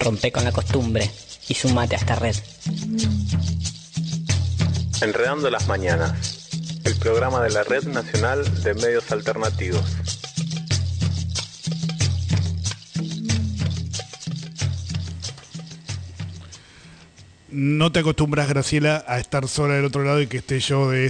Rompe con la costumbre y sumate a esta red. Enredando las Mañanas, el programa de la Red Nacional de Medios Alternativos. No te acostumbras, Graciela, a estar sola del otro lado y que esté yo de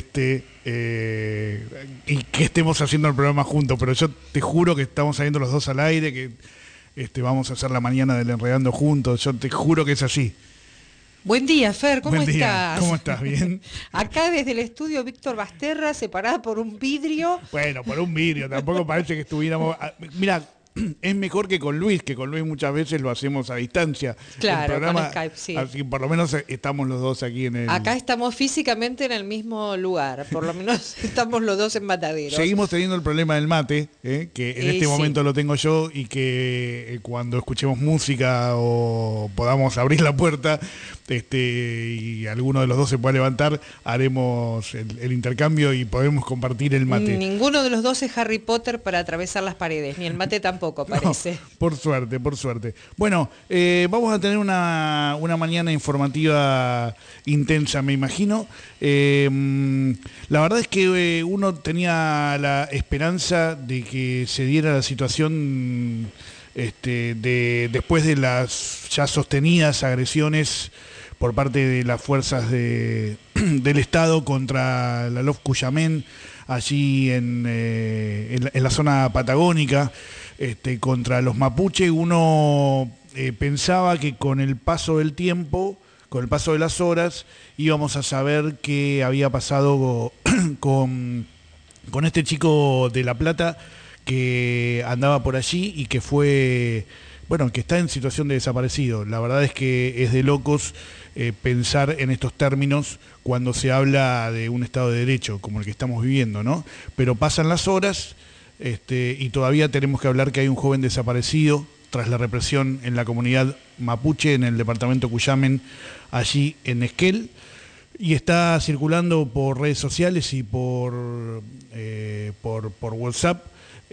y que estemos haciendo el programa juntos, pero yo te juro que estamos saliendo los dos al aire, que vamos a hacer la mañana del Enredando juntos, yo te juro que es así. Buen día, Fer, ¿cómo Buen día. estás? ¿Cómo estás? ¿Bien? Acá desde el estudio Víctor Basterra, separada por un vidrio. Bueno, por un vidrio, tampoco parece que estuviéramos... Mira, es mejor que con Luis muchas veces lo hacemos a distancia. Claro, el programa, con Skype, sí. Así que por lo menos estamos los dos aquí en el... Acá estamos físicamente en el mismo lugar, por lo menos estamos los dos en Mataderos. Seguimos teniendo el problema del mate, que en este momento lo tengo yo y que cuando escuchemos música o podamos abrir la puerta y alguno de los dos se pueda levantar, haremos el intercambio y podemos compartir el mate. Ninguno de los dos es Harry Potter para atravesar las paredes, ni el mate tampoco parece. No, por suerte, por suerte. Bueno, vamos a tener una mañana informativa intensa, me imagino. La verdad es que uno tenía la esperanza de que se diera la situación después de las ya sostenidas agresiones por parte de las fuerzas del Estado contra la LOF Cuyamén, allí en la zona patagónica, contra los mapuche. Uno pensaba que con el paso del tiempo, con el paso de las horas, íbamos a saber qué había pasado con este chico de La Plata que andaba por allí y que fue... Bueno, que está en situación de desaparecido. La verdad es que es de locos pensar en estos términos cuando se habla de un Estado de Derecho, como el que estamos viviendo, ¿no? Pero pasan las horas y todavía tenemos que hablar que hay un joven desaparecido tras la represión en la comunidad mapuche, en el departamento Cuyamén, allí en Esquel, y está circulando por redes sociales y por WhatsApp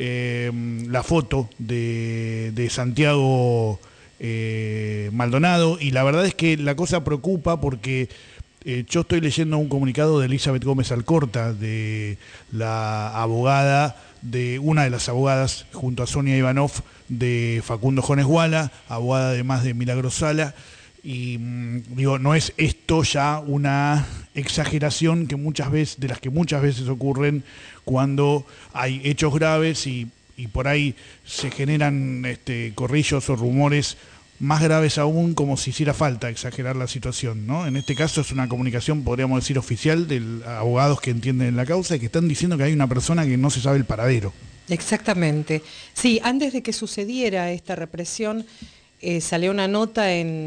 la foto de Santiago Maldonado, y la verdad es que la cosa preocupa porque yo estoy leyendo un comunicado de Elizabeth Gómez Alcorta, de la abogada, de una de las abogadas junto a Sonia Ivanov de Facundo Jones Guala, abogada además de Milagros Sala. Y digo, no es esto ya una exageración de las que muchas veces ocurren cuando hay hechos graves y por ahí se generan corrillos o rumores más graves aún, como si hiciera falta exagerar la situación, ¿no? En este caso es una comunicación, podríamos decir, oficial de abogados que entienden la causa y que están diciendo que hay una persona que no se sabe el paradero. Exactamente. Sí, antes de que sucediera esta represión, salió una nota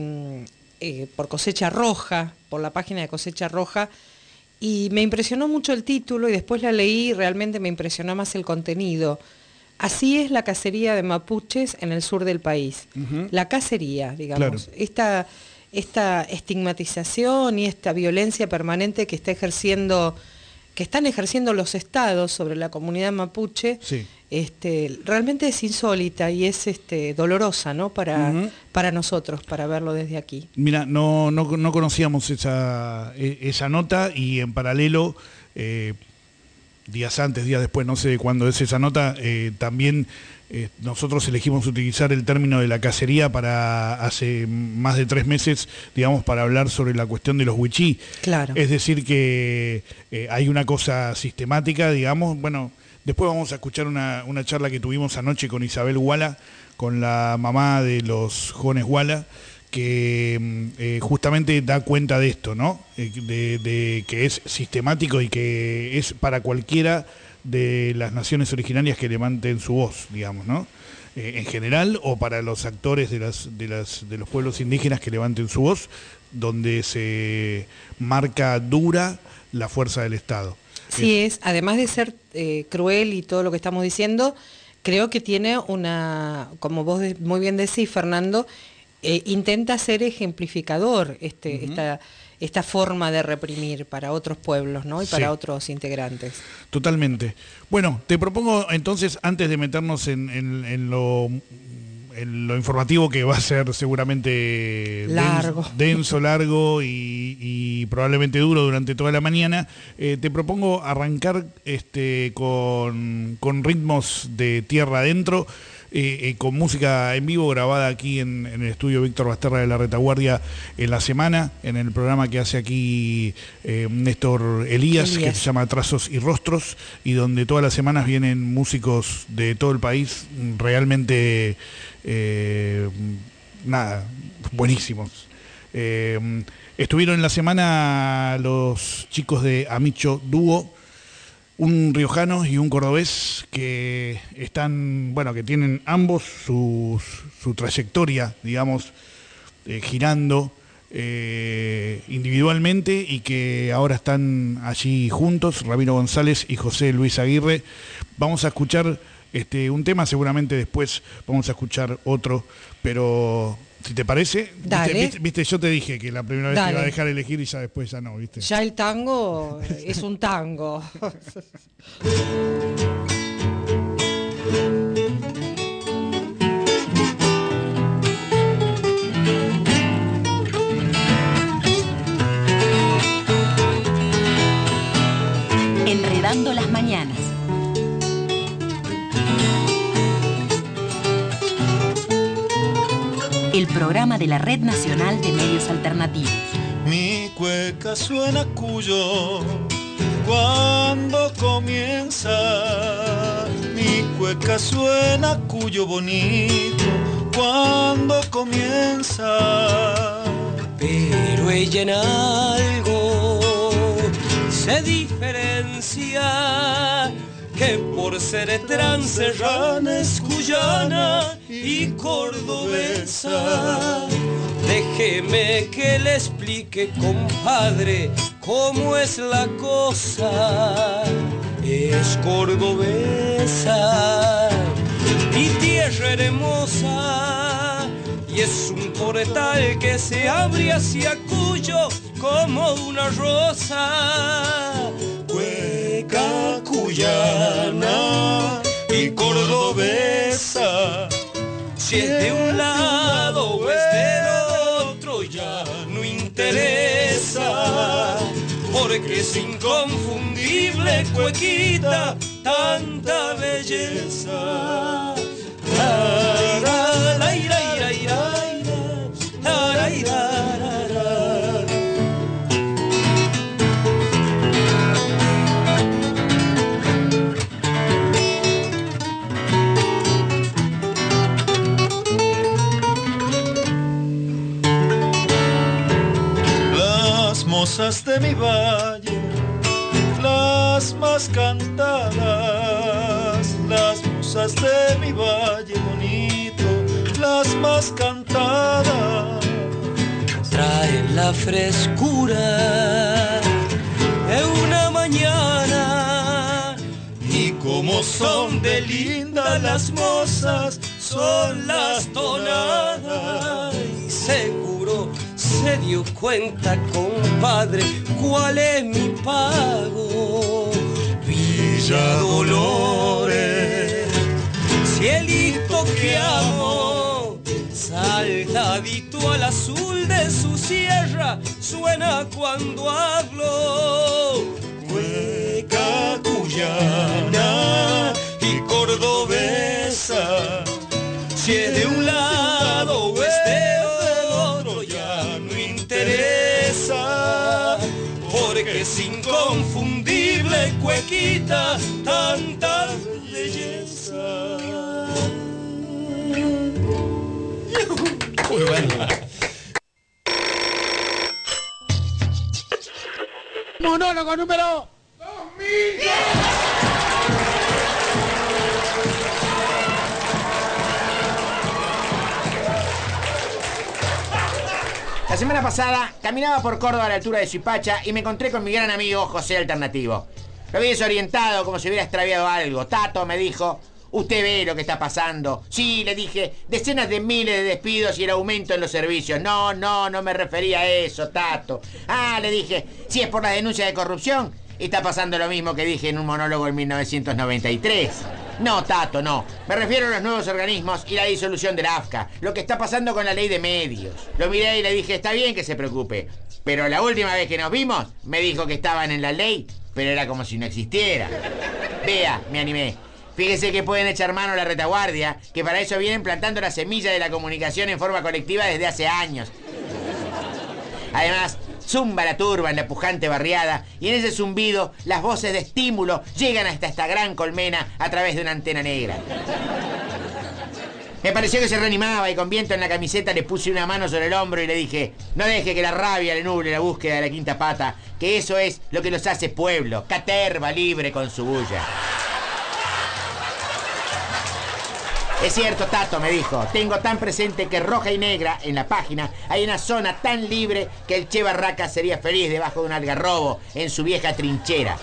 por Cosecha Roja, por la página de Cosecha Roja, y me impresionó mucho el título y después la leí y realmente me impresionó más el contenido. Así es la cacería de mapuches en el sur del país. Uh-huh. La cacería, digamos. Claro. Esta estigmatización y esta violencia permanente que están ejerciendo los estados sobre la comunidad mapuche, sí. Realmente es insólita y es dolorosa, ¿no? Para nosotros, para verlo desde aquí. Mira, no conocíamos esa nota, y en paralelo, días antes, días después, no sé cuándo es esa nota, también nosotros elegimos utilizar el término de la cacería hace más de 3 meses, digamos, para hablar sobre la cuestión de los huichí. Claro. Es decir, que hay una cosa sistemática, digamos. Bueno, después vamos a escuchar una charla que tuvimos anoche con Isabel Guala, con la mamá de los Jones Guala, que justamente da cuenta de esto, ¿no? De que es sistemático y que es para cualquiera de las naciones originarias que levanten su voz, digamos, ¿no? En general, o para los actores de los pueblos indígenas que levanten su voz, donde se marca dura la fuerza del Estado. Sí, además de ser cruel y todo lo que estamos diciendo, creo que tiene como vos muy bien decís, Fernando, intenta ser ejemplificador esta forma de reprimir para otros pueblos, ¿no? Y para otros integrantes. Totalmente. Bueno, te propongo entonces, antes de meternos en lo informativo, que va a ser seguramente denso, largo y probablemente duro durante toda la mañana, te propongo arrancar con ritmos de tierra adentro, con música en vivo grabada aquí en el estudio Víctor Basterra de la Retaguardia en la semana, en el programa que hace aquí Néstor Elías, que se llama Trazos y Rostros, y donde todas las semanas vienen músicos de todo el país realmente buenísimos. Estuvieron en la semana los chicos de Amicho Dúo, un riojano y un cordobés que que tienen ambos su trayectoria, digamos, girando individualmente, y que ahora están allí juntos, Ramiro González y José Luis Aguirre. Vamos a escuchar un tema, seguramente después vamos a escuchar otro, pero si te parece, viste, yo te dije que la primera vez te iba a dejar elegir y ya después ya no, ¿viste? Ya el tango es un tango. Enredando las mañanas. El programa de la Red Nacional de Medios Alternativos. Mi cueca suena cuyo cuando comienza. Mi cueca suena cuyo bonito cuando comienza. Pero ella en algo se diferencia, que por ser transerrana es cuyana y cordobesa. Déjeme que le explique, compadre, cómo es la cosa. Es cordobesa y tierra hermosa, y es un portal que se abre hacia Cuyo como una rosa. Cueca cuyana y cordobesa, si es de un lado o es del otro ya no interesa, porque es inconfundible, cuequita, tanta belleza. Las mozas de mi valle, las más cantadas, las mozas de mi valle bonito, las más cantadas, traen la frescura de una mañana, y como son de lindas las mozas, son las tonadas. Y seguro se dio cuenta, compadre, cuál es mi pago. Villa Dolores, cielito que amo, saltadito al azul de su sierra, suena cuando hablo. Cueca cuyana y cordobesa, si es de un lado o es de otro ya no interesa, porque es inconfundible, cuequita, tanta belleza. Muy bueno. Monólogo número 2010. La semana pasada caminaba por Córdoba a la altura de Suipacha y me encontré con mi gran amigo José Alternativo. Lo vi desorientado, como si hubiera extraviado algo. Tato, me dijo, usted ve lo que está pasando. Sí, le dije, decenas de miles de despidos y el aumento en los servicios. No me refería a eso, Tato. Ah, le dije, si es por la denuncia de corrupción, está pasando lo mismo que dije en un monólogo en 1993. No, Tato, no. Me refiero a los nuevos organismos y la disolución de la AFCA. Lo que está pasando con la ley de medios. Lo miré y le dije, está bien que se preocupe. Pero la última vez que nos vimos, me dijo que estaban en la ley, pero era como si no existiera. Vea, me animé. Fíjese que pueden echar mano a la retaguardia, que para eso vienen plantando la semilla de la comunicación en forma colectiva desde hace años. Además, zumba la turba en la pujante barriada y en ese zumbido las voces de estímulo llegan hasta esta gran colmena a través de una antena negra. Me pareció que se reanimaba y con viento en la camiseta le puse una mano sobre el hombro y le dije, no deje que la rabia le nuble la búsqueda de la quinta pata, que eso es lo que los hace pueblo, caterva libre con su bulla. Es cierto, Tato, me dijo, tengo tan presente que roja y negra en la página hay una zona tan libre que el Che Barraca sería feliz debajo de un algarrobo en su vieja trinchera.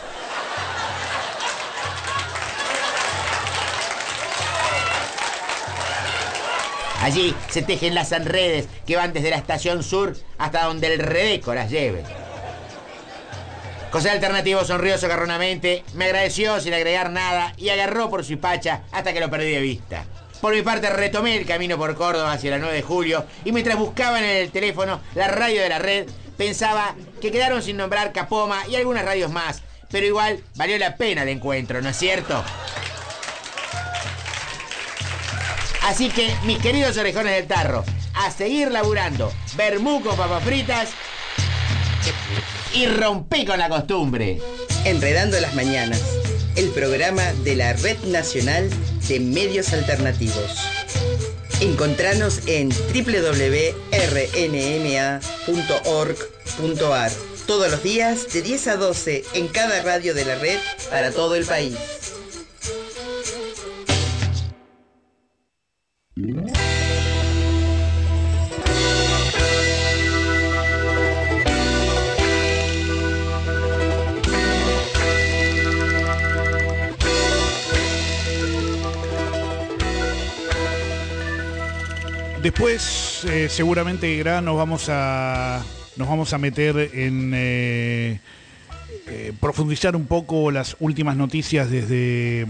Allí se tejen las redes que van desde la estación sur hasta donde el Redeco las lleve. José Alternativo sonrió socarronamente, me agradeció sin agregar nada y agarró por su hipacha hasta que lo perdí de vista. Por mi parte retomé el camino por Córdoba hacia la 9 de julio y mientras buscaba en el teléfono la radio de la red, pensaba que quedaron sin nombrar Capoma y algunas radios más, pero igual valió la pena el encuentro, ¿no es cierto? Así que, mis queridos orejones del tarro, a seguir laburando, vermú con papas fritas y rompí con la costumbre. Enredando las mañanas, el programa de la Red Nacional de Medios Alternativos. Encontranos en www.rnma.org.ar todos los días de 10 a 12 en cada radio de la red para todo el país. Después, seguramente, Gra, nos vamos a meter en profundizar un poco las últimas noticias desde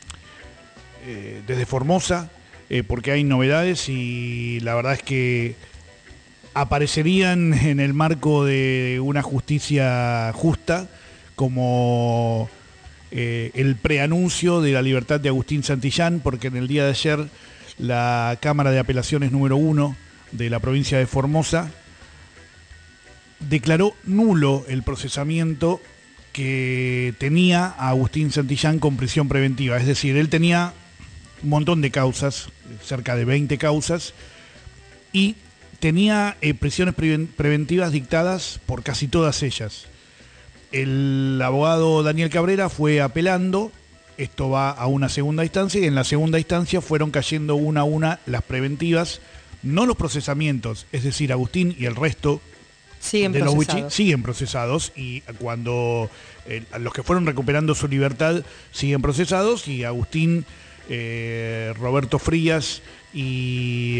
Formosa, porque hay novedades y la verdad es que aparecerían en el marco de una justicia justa como el preanuncio de la libertad de Agustín Santillán, porque en el día de ayer la Cámara de Apelaciones número 1 de la provincia de Formosa declaró nulo el procesamiento que tenía a Agustín Santillán con prisión preventiva. Es decir, él tenía un montón de causas, cerca de 20 causas, y tenía prisiones preventivas dictadas por casi todas ellas. El abogado Daniel Cabrera fue apelando. Esto va a una segunda instancia y en la segunda instancia fueron cayendo una a una las preventivas, no los procesamientos, es decir, Agustín y el resto siguen de los procesados. Siguen procesados y cuando los que fueron recuperando su libertad siguen procesados y Agustín, Roberto Frías y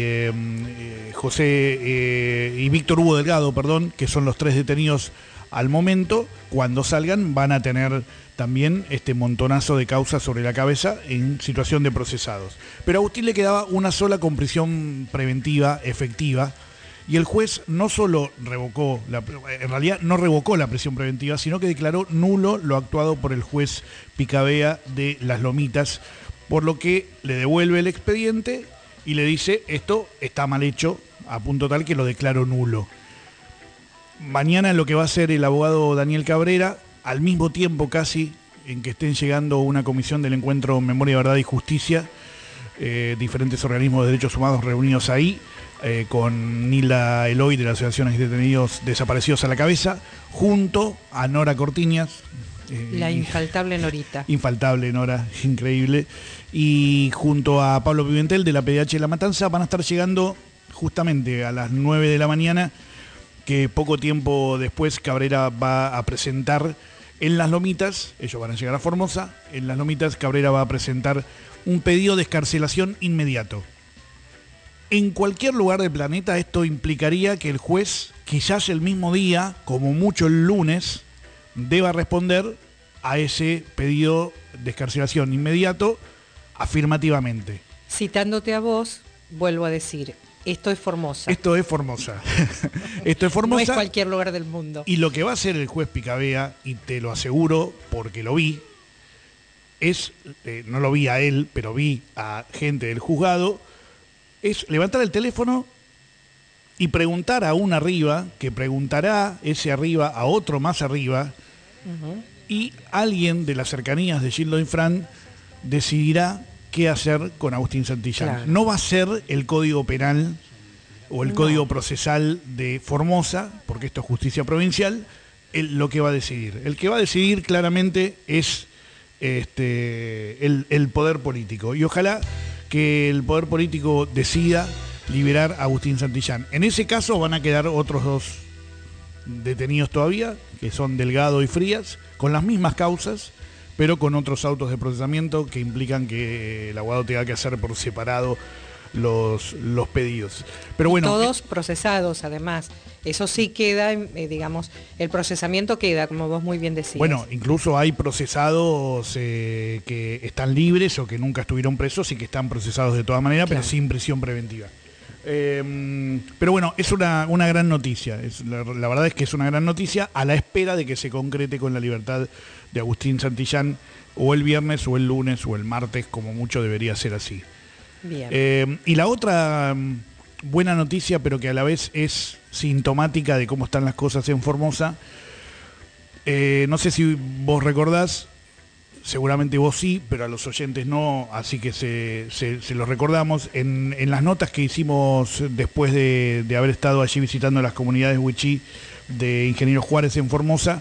y Víctor Hugo Delgado, perdón, que son los 3 detenidos al momento, cuando salgan van a tener también este montonazo de causas sobre la cabeza en situación de procesados. Pero a Agustín le quedaba una sola con prisión preventiva efectiva y el juez no solo revocó, en realidad no revocó la prisión preventiva, sino que declaró nulo lo actuado por el juez Picabea de Las Lomitas, por lo que le devuelve el expediente y le dice esto está mal hecho, a punto tal que lo declaro nulo. Mañana lo que va a hacer el abogado Daniel Cabrera, al mismo tiempo casi en que estén llegando una comisión del encuentro Memoria, Verdad y Justicia, diferentes organismos de derechos humanos reunidos ahí, con Nilda Eloy de la Asociación de Detenidos Desaparecidos a la cabeza, junto a Nora Cortiñas. La infaltable Norita. Infaltable Nora, increíble. Y junto a Pablo Pimentel de la PDH de La Matanza van a estar llegando justamente a las 9 de la mañana, que poco tiempo después Cabrera va a presentar en Las Lomitas, ellos van a llegar a Formosa, en Las Lomitas Cabrera va a presentar un pedido de excarcelación inmediato. En cualquier lugar del planeta esto implicaría que el juez, quizás el mismo día, como mucho el lunes, deba responder a ese pedido de excarcelación inmediato afirmativamente. Citándote a vos, vuelvo a decir, esto es Formosa. Esto es Formosa. Esto es Formosa. No es cualquier lugar del mundo. Y lo que va a hacer el juez Picabea, y te lo aseguro porque lo vi, es, no lo vi a él, pero vi a gente del juzgado, es levantar el teléfono y preguntar a un arriba, que preguntará ese arriba a otro más arriba, y alguien de las cercanías de Gildo Infran decidirá qué hacer con Agustín Santillán. Claro. No va a ser el Código Penal o el Código Procesal de Formosa, porque esto es justicia provincial, lo que va a decidir. El que va a decidir claramente es el poder político. Y ojalá que el poder político decida liberar a Agustín Santillán. En ese caso van a quedar otros 2 detenidos todavía, que son Delgado y Frías, con las mismas causas, pero con otros autos de procesamiento que implican que el abogado tenga que hacer por separado los pedidos. Pero bueno, todos procesados, además. Eso sí queda, digamos, el procesamiento queda, como vos muy bien decías. Bueno, incluso hay procesados que están libres o que nunca estuvieron presos y que están procesados de todas maneras, claro, pero sin prisión preventiva. Pero bueno, es una gran noticia. La verdad es que es una gran noticia a la espera de que se concrete con la libertad de Agustín Santillán o el viernes o el lunes o el martes, como mucho debería ser así. Bien. Y la otra buena noticia, pero que a la vez es sintomática de cómo están las cosas en Formosa, no sé si vos recordás, seguramente vos sí, pero a los oyentes no, así que se los recordamos. En las notas que hicimos después de haber estado allí visitando las comunidades wichí de Ingeniero Juárez en Formosa,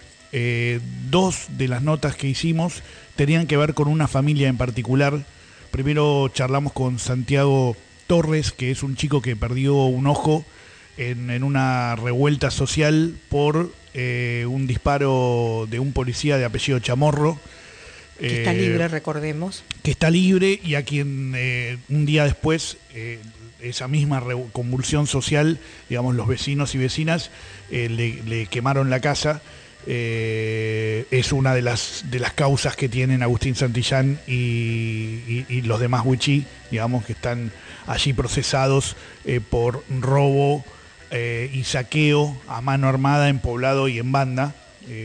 2 de las notas que hicimos tenían que ver con una familia en particular. Primero charlamos con Santiago Torres, que es un chico que perdió un ojo en una revuelta social por un disparo de un policía de apellido Chamorro. Que está libre, recordemos. Que está libre y a quien un día después, esa misma convulsión social, digamos, los vecinos y vecinas le quemaron la casa. Es una de las causas que tienen Agustín Santillán y los demás wichí, digamos, que están allí procesados por robo y saqueo a mano armada en poblado y en banda.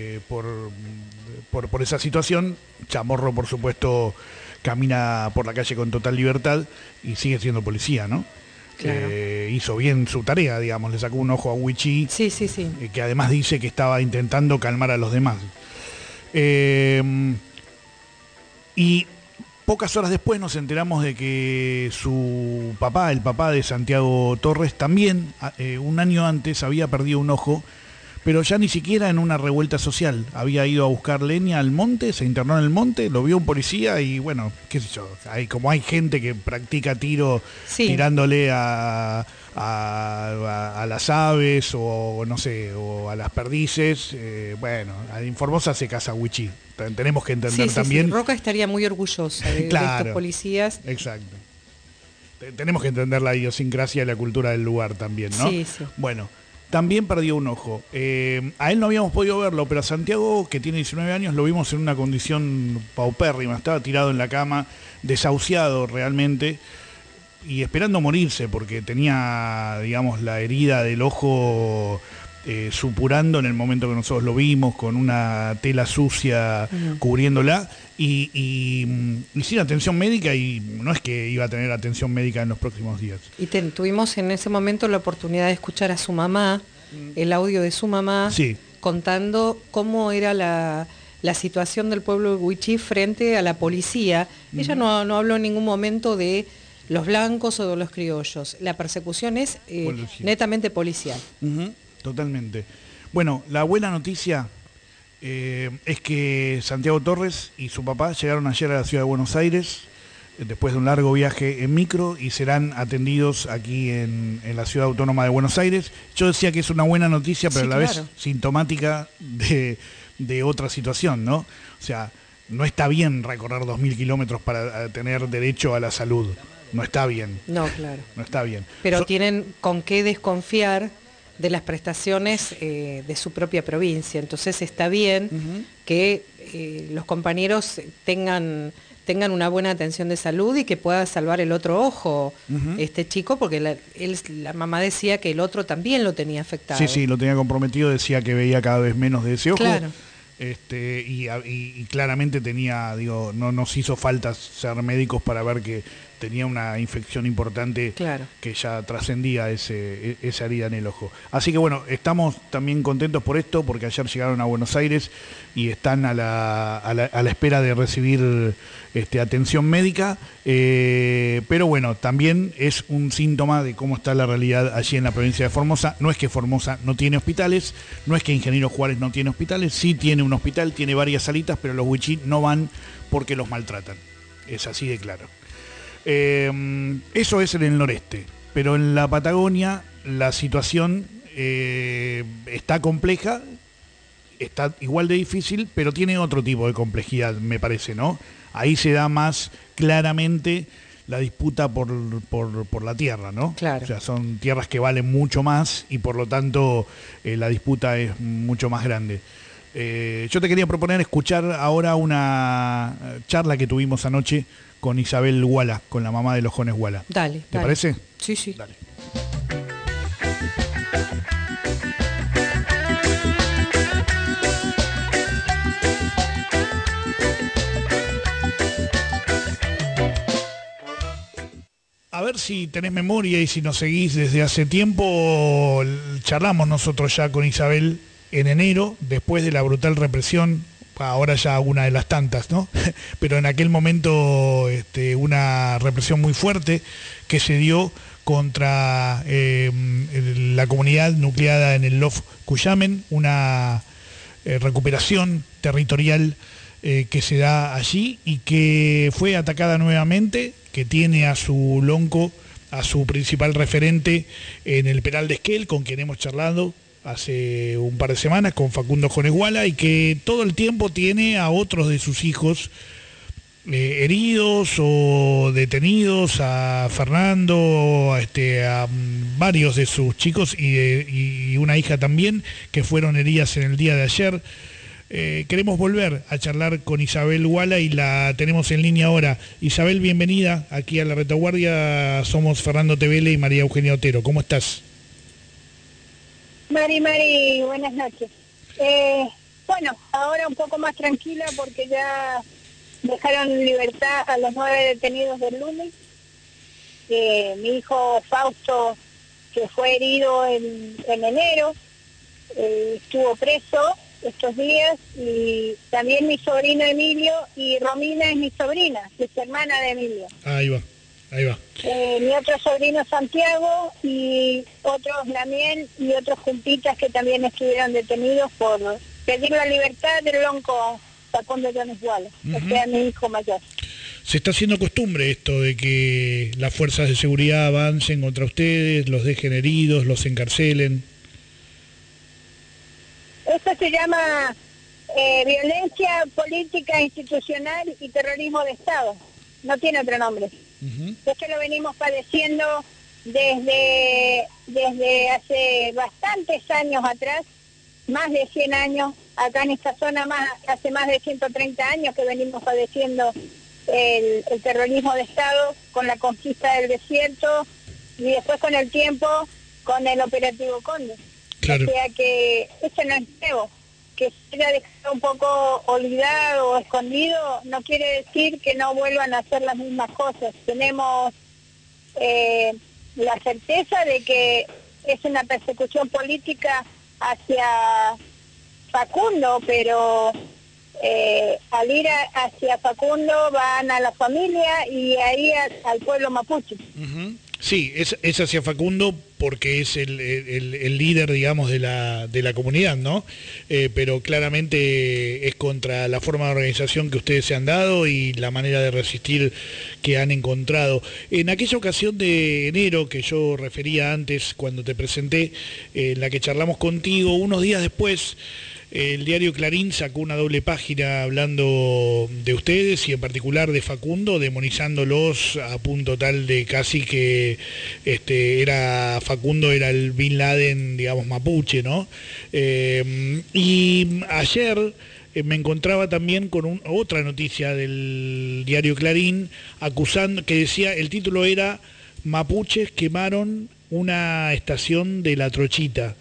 Por esa situación, Chamorro, por supuesto, camina por la calle con total libertad y sigue siendo policía, ¿no? Claro. Hizo bien su tarea, digamos, le sacó un ojo a wichí, sí. Que además dice que estaba intentando calmar a los demás. Y pocas horas después nos enteramos de que su papá, el papá de Santiago Torres, también un año antes había perdido un ojo, pero ya ni siquiera en una revuelta social. Había ido a buscar leña al monte, se internó en el monte, lo vio un policía y bueno, qué sé yo, como hay gente que practica tiro, sí, tirándole a las aves o no sé, o a las perdices, bueno, en Formosa se caza wichí. Tenemos que entender también. Sí. Roca estaría muy orgullosa de estos policías. Exacto. Tenemos que entender la idiosincrasia y la cultura del lugar también, ¿no? Sí. Bueno. También perdió un ojo. A él no habíamos podido verlo, pero a Santiago, que tiene 19 años, lo vimos en una condición paupérrima. Estaba tirado en la cama, desahuciado realmente, y esperando morirse, porque tenía, digamos, la herida del ojo supurando en el momento que nosotros lo vimos, con una tela sucia cubriéndola, y sin atención médica, y no es que iba a tener atención médica en los próximos días. Y tuvimos en ese momento la oportunidad de escuchar a su mamá, el audio de su mamá, sí, contando cómo era la situación del pueblo wichí frente a la policía. Ella no habló en ningún momento de los blancos o de los criollos. La persecución es netamente policial. Totalmente. Bueno, la buena noticia es que Santiago Torres y su papá llegaron ayer a la ciudad de Buenos Aires después de un largo viaje en micro y serán atendidos aquí en la ciudad autónoma de Buenos Aires. Yo decía que es una buena noticia, pero sí, a la vez sintomática de otra situación, ¿no? O sea, no está bien recorrer 2.000 kilómetros para tener derecho a la salud. No está bien. No, claro. No está bien. Pero tienen con qué desconfiar de las prestaciones de su propia provincia. Entonces está bien que los compañeros tengan tengan una buena atención de salud y que pueda salvar el otro ojo este chico, porque la mamá decía que el otro también lo tenía afectado. Sí, lo tenía comprometido, decía que veía cada vez menos de ese ojo. Claro. Y claramente tenía, no nos hizo falta ser médicos para ver que tenía una infección importante, claro, que ya trascendía esa herida en el ojo. Así que bueno, estamos también contentos por esto, porque ayer llegaron a Buenos Aires y están a la espera de recibir atención médica, pero bueno, también es un síntoma de cómo está la realidad allí en la provincia de Formosa. No es que Formosa no tiene hospitales, no es que Ingeniero Juárez no tiene hospitales, sí tiene un hospital, tiene varias salitas, pero los wichí no van porque los maltratan. Es así de claro. Eso es en el noreste, pero en la Patagonia la situación está compleja, está igual de difícil, pero tiene otro tipo de complejidad, me parece, ¿no? Ahí se da más claramente la disputa por la tierra, ¿no? Claro. O sea, son tierras que valen mucho más y por lo tanto la disputa es mucho más grande. Yo te quería proponer escuchar ahora una charla que tuvimos anoche con Isabel Guala, con la mamá de los Jones Guala. Dale. ¿Te parece? Sí. Dale. A ver si tenés memoria y si nos seguís desde hace tiempo, charlamos nosotros ya con Isabel en enero, después de la brutal represión, ahora ya una de las tantas, ¿no? Pero en aquel momento una represión muy fuerte que se dio contra la comunidad nucleada en el Lof Cuyamen, una recuperación territorial que se da allí y que fue atacada nuevamente, que tiene a su lonco, a su principal referente en el penal de Esquel, con quien hemos charlado hace un par de semanas, con Facundo Jones Guala, y que todo el tiempo tiene a otros de sus hijos heridos o detenidos, a Fernando, a varios de sus chicos y una hija también, que fueron heridas en el día de ayer. Queremos volver a charlar con Isabel Guala y la tenemos en línea ahora. Isabel, bienvenida aquí a La Retaguardia. Somos Fernando Tevele y María Eugenia Otero. ¿Cómo estás? Mari, buenas noches. Bueno, ahora un poco más tranquila porque ya dejaron en libertad a los 9 detenidos del lunes. Mi hijo Fausto, que fue herido en enero, estuvo preso estos días, y también mi sobrino Emilio, y Romina es mi sobrina, es hermana de Emilio. Ahí va. Mi otro sobrino Santiago y otros Lamien y otros juntitas que también estuvieron detenidos por pedir la libertad del lonco Facundo Jones Guala, o sea, mi hijo mayor. Se está haciendo costumbre esto de que las fuerzas de seguridad avancen contra ustedes, los dejen heridos, los encarcelen. Eso se llama violencia política institucional y terrorismo de Estado. No tiene otro nombre. Esto lo venimos padeciendo desde hace bastantes años atrás, más de 100 años, acá en esta zona hace más de 130 años que venimos padeciendo el terrorismo de Estado, con la conquista del desierto y después con el tiempo con el operativo Cóndor. Claro. O sea que eso no es nuevo. Que se haya dejado un poco olvidado o escondido no quiere decir que no vuelvan a hacer las mismas cosas. Tenemos la certeza de que es una persecución política hacia Facundo, pero al ir hacia Facundo van a la familia y ahí al pueblo mapuche. Sí, es hacia Facundo porque es el líder, digamos, de la comunidad, ¿no? Pero claramente es contra la forma de organización que ustedes se han dado y la manera de resistir que han encontrado. En aquella ocasión de enero que yo refería antes, cuando te presenté, en la que charlamos contigo, unos días después, el diario Clarín sacó una doble página hablando de ustedes y en particular de Facundo, demonizándolos a punto tal de casi que Facundo era el Bin Laden, digamos, mapuche, ¿no? Y ayer me encontraba también con otra noticia del diario Clarín, acusando, que decía, el título era Mapuches quemaron una estación de La Trochita.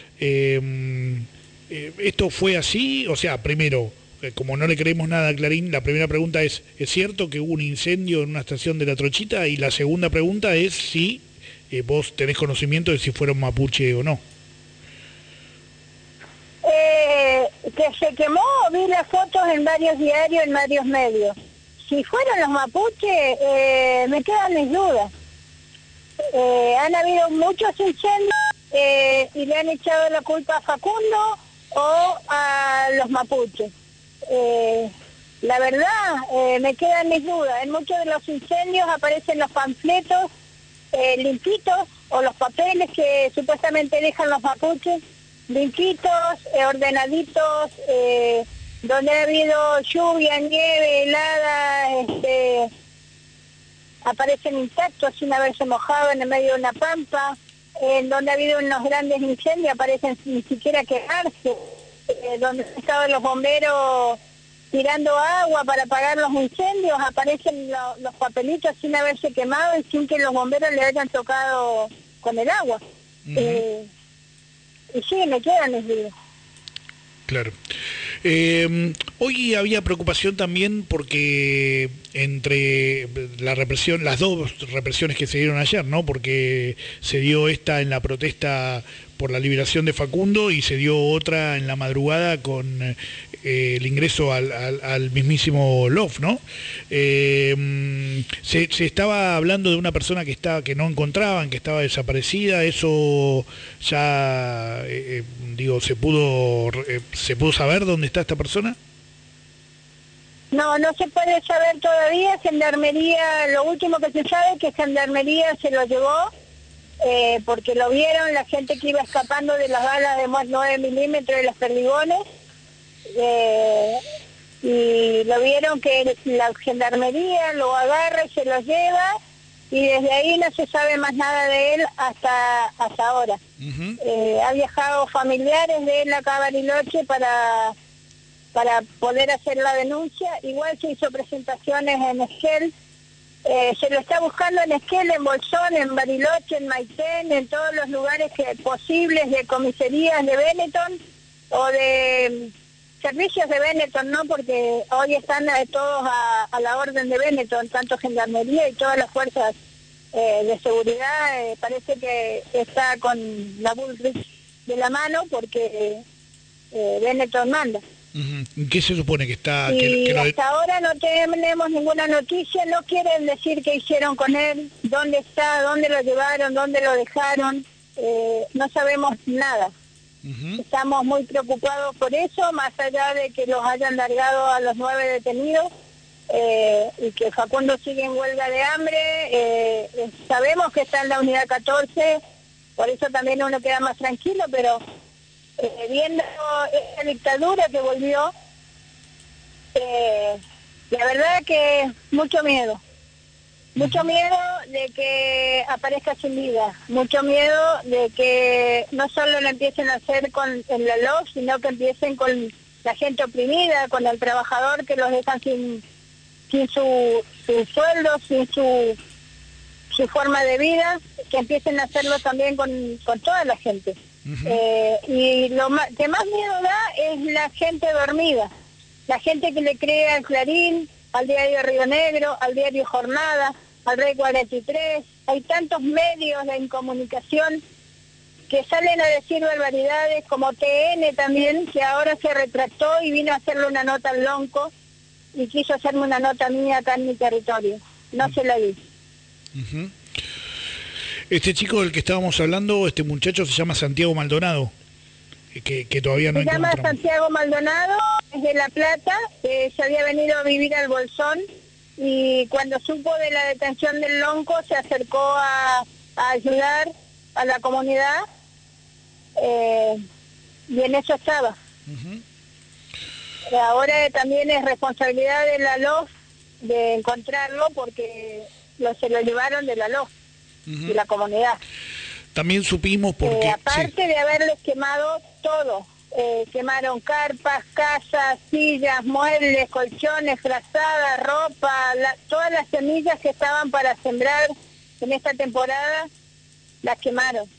¿Esto fue así? O sea, primero, como no le creemos nada a Clarín, la primera pregunta ¿es cierto que hubo un incendio en una estación de La Trochita? Y la segunda pregunta es si vos tenés conocimiento de si fueron mapuche o no. Que se quemó, vi las fotos en varios diarios, en varios medios. Si fueron los mapuches, me quedan mis dudas. Han habido muchos incendios y le han echado la culpa a Facundo o a los mapuches. La verdad, me quedan mis dudas. En muchos de los incendios aparecen los panfletos limpitos o los papeles que supuestamente dejan los mapuches, limpitos, ordenaditos, donde ha habido lluvia, nieve, helada, aparecen intactos sin haberse mojado en el medio de una pampa, en donde ha habido unos grandes incendios aparecen sin siquiera quemarse, donde han estado los bomberos tirando agua para apagar los incendios, aparecen los papelitos sin haberse quemado y sin que los bomberos le hayan tocado con el agua. Y sí, me quedan mis dudas. Claro. Hoy había preocupación también porque entre la represión, las dos represiones que se dieron ayer, ¿no? Porque se dio esta en la protesta por la liberación de Facundo y se dio otra en la madrugada con el ingreso al mismísimo Love, ¿no? Se estaba hablando de una persona que no encontraban, que estaba desaparecida. Eso ya, ¿se pudo saber dónde está esta persona? No se puede saber todavía. Gendarmería, lo último que se sabe es que Gendarmería se lo llevó, porque lo vieron la gente que iba escapando de las balas de 9 milímetros de los perdigones, y lo vieron que la Gendarmería lo agarra y se lo lleva, y desde ahí no se sabe más nada de él hasta ahora. Ha viajado familiares de él acá a Bariloche para poder hacer la denuncia. Igual se hizo presentaciones en Esquel, se lo está buscando en Esquel, en Bolsón, en Bariloche, en Maitén, en todos los lugares posibles de comisarías de Benetton o de servicios de Benetton, ¿no? Porque hoy están todos a la orden de Benetton, tanto Gendarmería y todas las fuerzas de seguridad. Parece que está con la Bullrich de la mano porque Benetton manda. ¿Qué se supone que está? Y hasta ahora no tenemos ninguna noticia, no quieren decir qué hicieron con él, dónde está, dónde lo llevaron, dónde lo dejaron, no sabemos nada. Estamos muy preocupados por eso, más allá de que los hayan largado a los 9 detenidos y que Facundo sigue en huelga de hambre. Sabemos que está en la unidad 14, por eso también uno queda más tranquilo, pero viendo esta dictadura que volvió, la verdad que mucho miedo de que aparezca sin vida, mucho miedo de que no solo lo empiecen a hacer en la LOF, sino que empiecen con la gente oprimida, con el trabajador que los dejan sin su sueldo, sin su forma de vida, que empiecen a hacerlo también con toda la gente. Y lo que más miedo da es la gente dormida, la gente que le cree al Clarín, al diario Río Negro, al diario Jornada, al Rey 43. Hay tantos medios de incomunicación que salen a decir barbaridades, como TN también, que ahora se retractó y vino a hacerle una nota al Lonco y quiso hacerme una nota mía acá en mi territorio. No se la di. Este chico del que estábamos hablando, este muchacho se llama Santiago Maldonado, que todavía no encontramos. Se llama Santiago Maldonado, es de La Plata, se había venido a vivir al Bolsón, y cuando supo de la detención del Lonco se acercó a ayudar a la comunidad, y en eso estaba. Ahora también es responsabilidad de la LOF de encontrarlo, porque se lo llevaron de la LOF. De la comunidad. También supimos porque... aparte de haberles quemado todo, quemaron carpas, casas, sillas, muebles, colchones, frazadas, ropa, todas las semillas que estaban para sembrar en esta temporada las quemaron.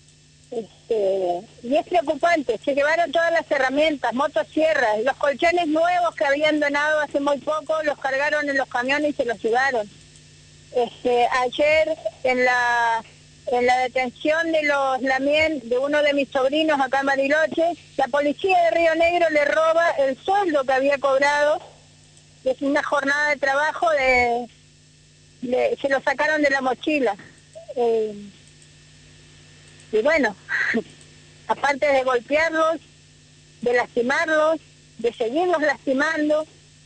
Y es preocupante, se llevaron todas las herramientas, motosierras, los colchones nuevos que habían donado hace muy poco, los cargaron en los camiones y se los llevaron. Ayer en la detención de los Lamien, de uno de mis sobrinos acá en Bariloche, la policía de Río Negro le roba el sueldo que había cobrado, es una jornada de trabajo, se lo sacaron de la mochila. Y bueno, aparte de golpearlos, de lastimarlos, de seguirlos lastimando,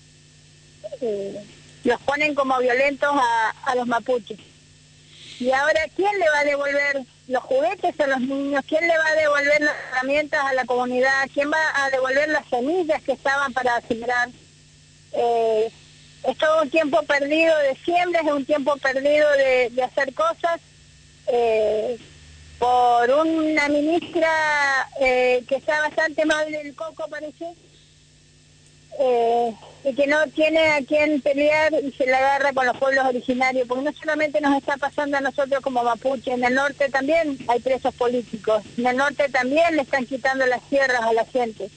los ponen como violentos a los mapuches. Y ahora, ¿quién le va a devolver los juguetes a los niños? ¿Quién le va a devolver las herramientas a la comunidad? ¿Quién va a devolver las semillas que estaban para sembrar? Es todo un tiempo perdido de siembra, es un tiempo perdido de hacer cosas. Por una ministra que está bastante mal del coco, parece, y que no tiene a quien pelear y se la agarra con los pueblos originarios, porque no solamente nos está pasando a nosotros como mapuche, en el norte también hay presos políticos, en el norte también le están quitando las tierras a la gente.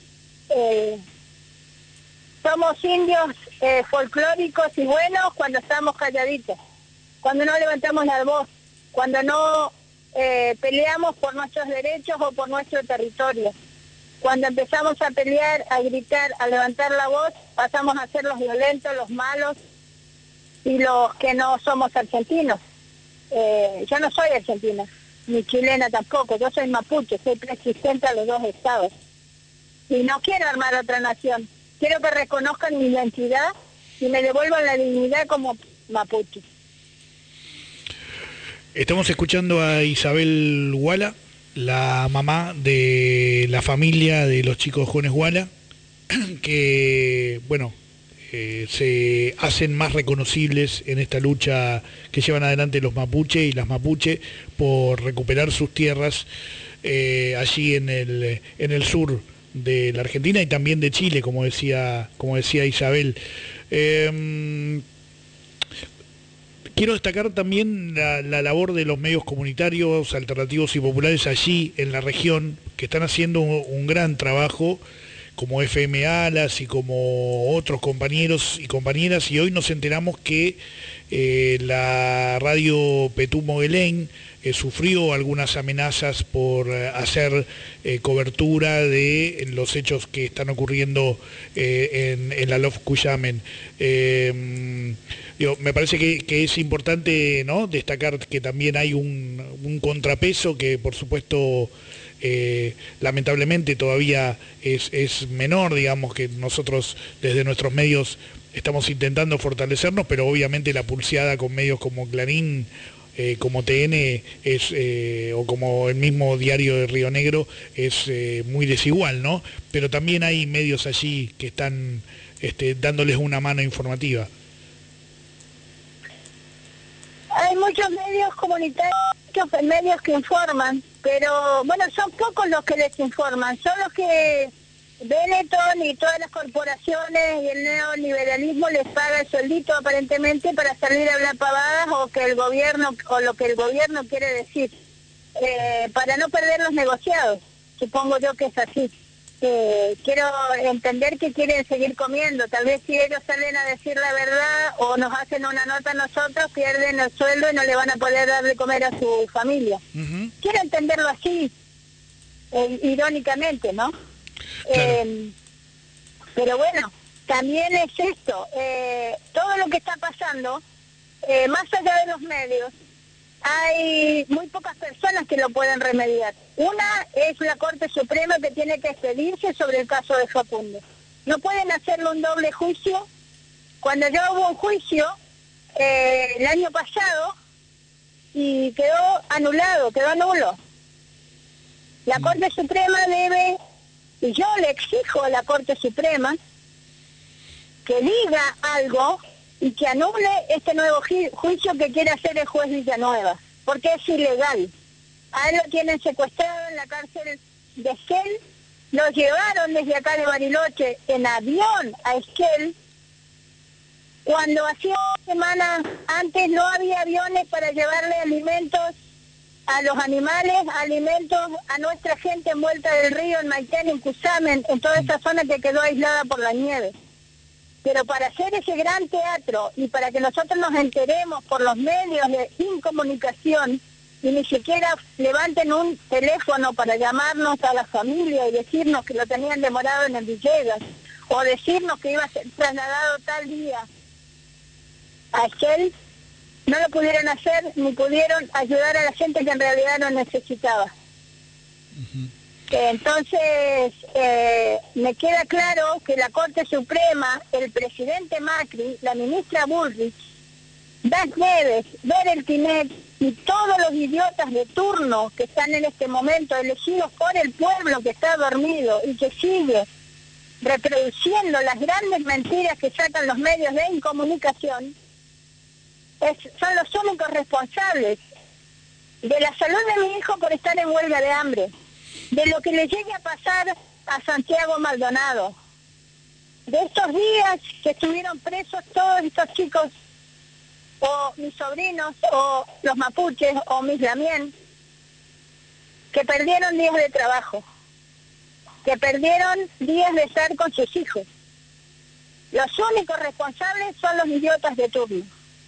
Somos indios folclóricos y buenos cuando estamos calladitos, cuando no levantamos la voz, cuando no peleamos por nuestros derechos o por nuestro territorio. Cuando empezamos a pelear, a gritar, a levantar la voz, pasamos a ser los violentos, los malos y los que no somos argentinos. Yo no soy argentina, ni chilena tampoco, yo soy mapuche, soy preexistente a los dos estados. Y no quiero armar otra nación, quiero que reconozcan mi identidad y me devuelvan la dignidad como mapuche. Estamos escuchando a Isabel Guala, la mamá de la familia de los chicos jóvenes Guala, que, bueno, se hacen más reconocibles en esta lucha que llevan adelante los mapuche y las mapuche por recuperar sus tierras allí en el sur de la Argentina y también de Chile, como decía Isabel. Quiero destacar también la labor de los medios comunitarios, alternativos y populares allí en la región, que están haciendo un gran trabajo, como FM Alas y como otros compañeros y compañeras, y hoy nos enteramos que la radio Petú Moguelén sufrió algunas amenazas por hacer cobertura de los hechos que están ocurriendo en la Lof Cuyamen. Me parece que es importante, ¿no?, destacar que también hay un contrapeso que, por supuesto, lamentablemente todavía es menor, digamos, que nosotros desde nuestros medios estamos intentando fortalecernos, pero obviamente la pulseada con medios como Clarín, como TN o como el mismo Diario de Río Negro es muy desigual, ¿no? Pero también hay medios allí que están dándoles una mano informativa. Hay muchos medios comunitarios, muchos medios que informan, pero bueno, son pocos los que les informan, son los que Benetton y todas las corporaciones y el neoliberalismo les paga el sueldito aparentemente para salir a hablar pavadas o que el gobierno, o lo que el gobierno quiere decir, para no perder los negociados. Supongo yo que es así. Quiero entender que quieren seguir comiendo. Tal vez si ellos salen a decir la verdad o nos hacen una nota a nosotros, pierden el sueldo y no le van a poder dar de comer a su familia. Quiero entenderlo así, irónicamente, ¿no? Claro. Pero bueno, también es esto, todo lo que está pasando, más allá de los medios, hay muy pocas personas que lo pueden remediar. Una es la Corte Suprema, que tiene que expedirse sobre el caso de Facundo. No pueden hacerle un doble juicio. Cuando ya hubo un juicio el año pasado y quedó anulado, quedó nulo. La Corte Suprema debe, y yo le exijo a la Corte Suprema que diga algo y que anule este nuevo juicio que quiere hacer el juez Villanueva, porque es ilegal. A él lo tienen secuestrado en la cárcel de Gel Los llevaron desde acá de Bariloche en avión a Esquel, cuando hacía semanas antes no había aviones para llevarle alimentos a los animales, alimentos a nuestra gente en Vuelta del Río, en Maitén, en Cusamen, en toda esta zona que quedó aislada por la nieve. Pero para hacer ese gran teatro y para que nosotros nos enteremos por los medios de incomunicación y ni siquiera levanten un teléfono para llamarnos a la familia y decirnos que lo tenían demorado en el Villegas, o decirnos que iba a ser trasladado tal día a Esquel, no lo pudieron hacer ni pudieron ayudar a la gente que en realidad lo necesitaba. Entonces, me queda claro que la Corte Suprema, el presidente Macri, la ministra Bullrich, Das Neves, Berel Tinet y todos los idiotas de turno que están en este momento elegidos por el pueblo que está dormido y que sigue reproduciendo las grandes mentiras que sacan los medios de incomunicación, son los únicos responsables de la salud de mi hijo por estar en huelga de hambre, de lo que le llegue a pasar a Santiago Maldonado, de estos días que estuvieron presos todos estos chicos, o mis sobrinos, o los mapuches, o mis lamien, que perdieron días de trabajo, que perdieron días de estar con sus hijos. Los únicos responsables son los idiotas de turno.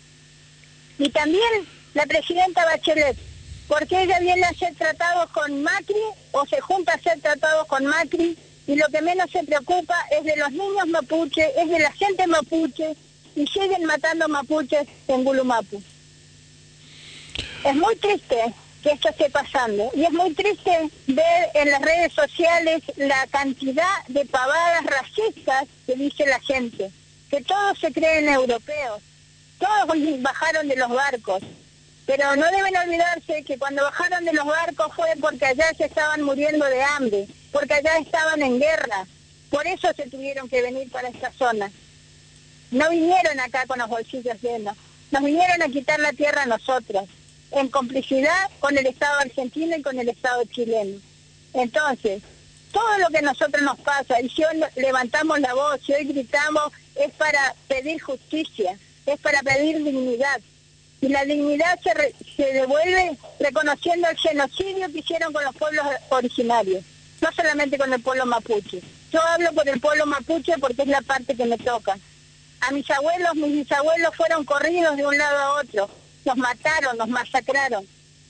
Y también la presidenta Bachelet, porque ella viene a hacer tratados con Macri o se junta a hacer tratados con Macri y lo que menos se preocupa es de los niños mapuche, es de la gente mapuche y siguen matando mapuches en Gulumapu. Es muy triste que esto esté pasando y es muy triste ver en las redes sociales la cantidad de pavadas racistas que dice la gente, que todos se creen europeos. Todos bajaron de los barcos, pero no deben olvidarse que cuando bajaron de los barcos fue porque allá se estaban muriendo de hambre, porque allá estaban en guerra, por eso se tuvieron que venir para esta zona. No vinieron acá con los bolsillos llenos, nos vinieron a quitar la tierra a nosotros, en complicidad con el Estado argentino y con el Estado chileno. Entonces, todo lo que a nosotros nos pasa, y si hoy levantamos la voz, si hoy gritamos, es para pedir justicia, es para pedir dignidad. Y la dignidad se devuelve reconociendo el genocidio que hicieron con los pueblos originarios, no solamente con el pueblo mapuche. Yo hablo por el pueblo mapuche porque es la parte que me toca. A mis abuelos, mis bisabuelos fueron corridos de un lado a otro, nos mataron, nos masacraron.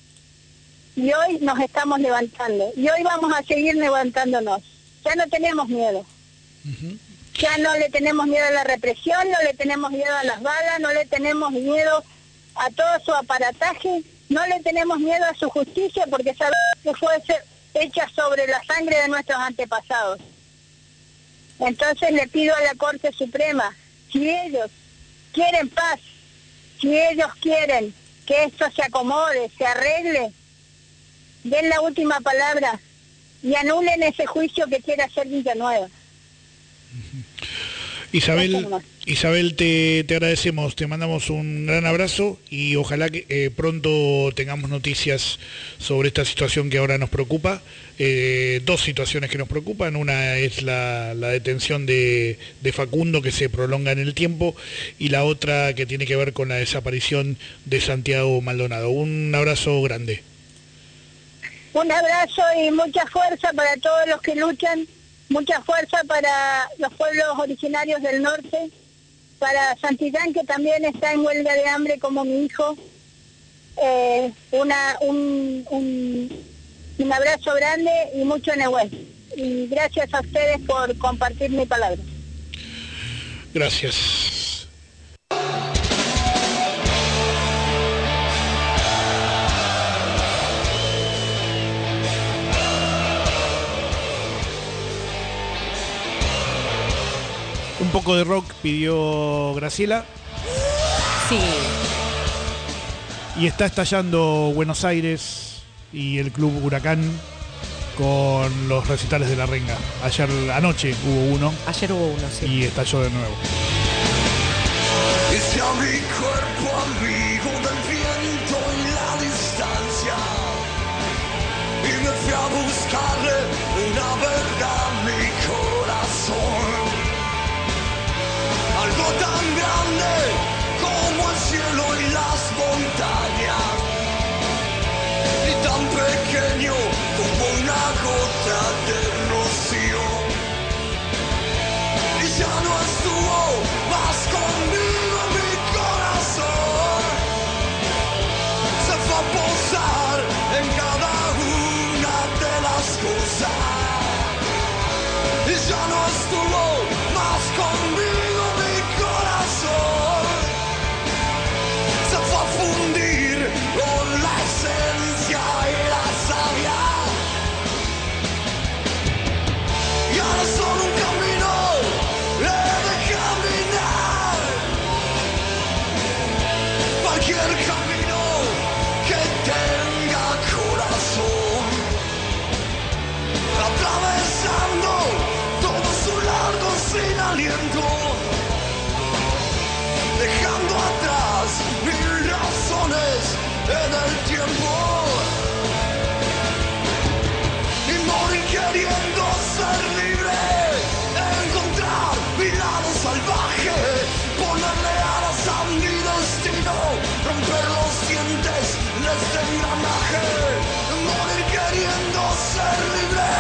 Y hoy nos estamos levantando, y hoy vamos a seguir levantándonos. Ya no tenemos miedo. Ya no le tenemos miedo a la represión, no le tenemos miedo a las balas, no le tenemos miedo a todo su aparataje, no le tenemos miedo a su justicia porque sabemos que fue hecha sobre la sangre de nuestros antepasados. Entonces le pido a la Corte Suprema, si ellos quieren paz, si ellos quieren que esto se acomode, se arregle, den la última palabra y anulen ese juicio que quiere hacer Villanueva. Isabel, te agradecemos, te mandamos un gran abrazo y ojalá que pronto tengamos noticias sobre esta situación que ahora nos preocupa. Dos situaciones que nos preocupan, una es la detención de Facundo que se prolonga en el tiempo y la otra que tiene que ver con la desaparición de Santiago Maldonado. Un abrazo grande. Un abrazo y mucha fuerza para todos los que luchan. Mucha fuerza para los pueblos originarios del norte, para Santillán, que también está en huelga de hambre como mi hijo. Un abrazo grande y mucho Nehuel. Y gracias a ustedes por compartir mi palabra. Gracias. Un poco de rock pidió Graciela. Sí. Y está estallando Buenos Aires y el Club Huracán con los recitales de La Renga. Anoche hubo uno. Ayer hubo uno, sí. Y estalló de nuevo. Y sea mi cuerpo amigo del viento y la distancia. Y me fui a buscarle una verdad. excusa. Y ya no estuvo más conmigo mi corazón. Se fue a fundir con la esencia y la savia. Y ahora solo un camino he de caminar. Cualquier camino que tenga corazón, atravesando todo su largo sin aliento, dejando atrás mil razones en el tiempo, y morir queriendo ser libre, encontrar mi lado salvaje, ponerle alas a mi destino, romper los dientes de este engranaje, morir queriendo ser libre.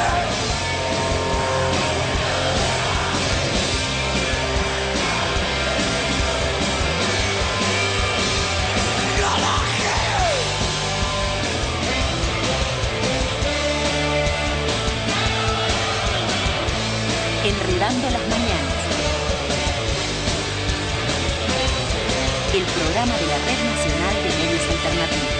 Enredando las mañanas. El programa de la Red Nacional de Medios Alternativos.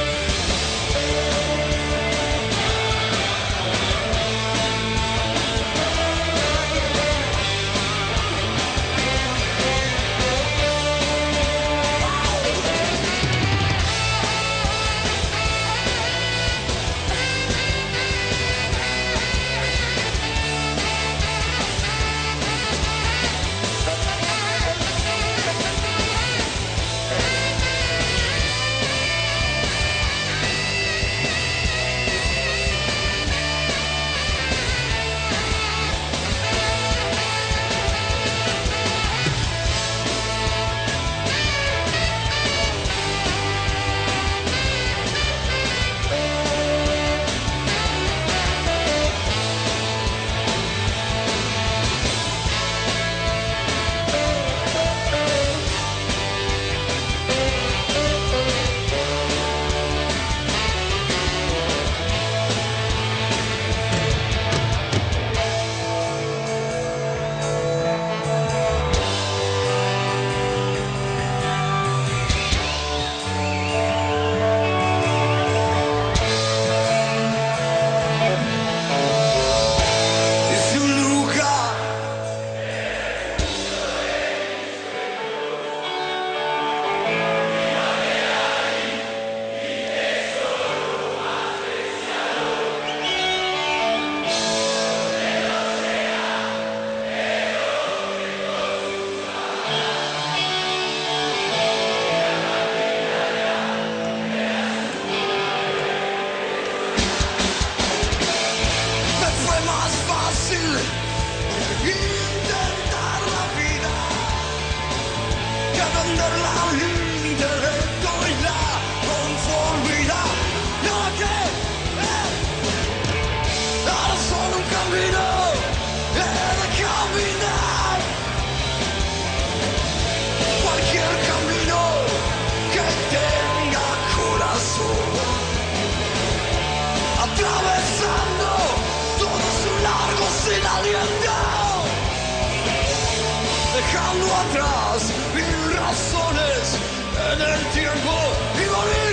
Dejando atrás mil razones en el tiempo y morir,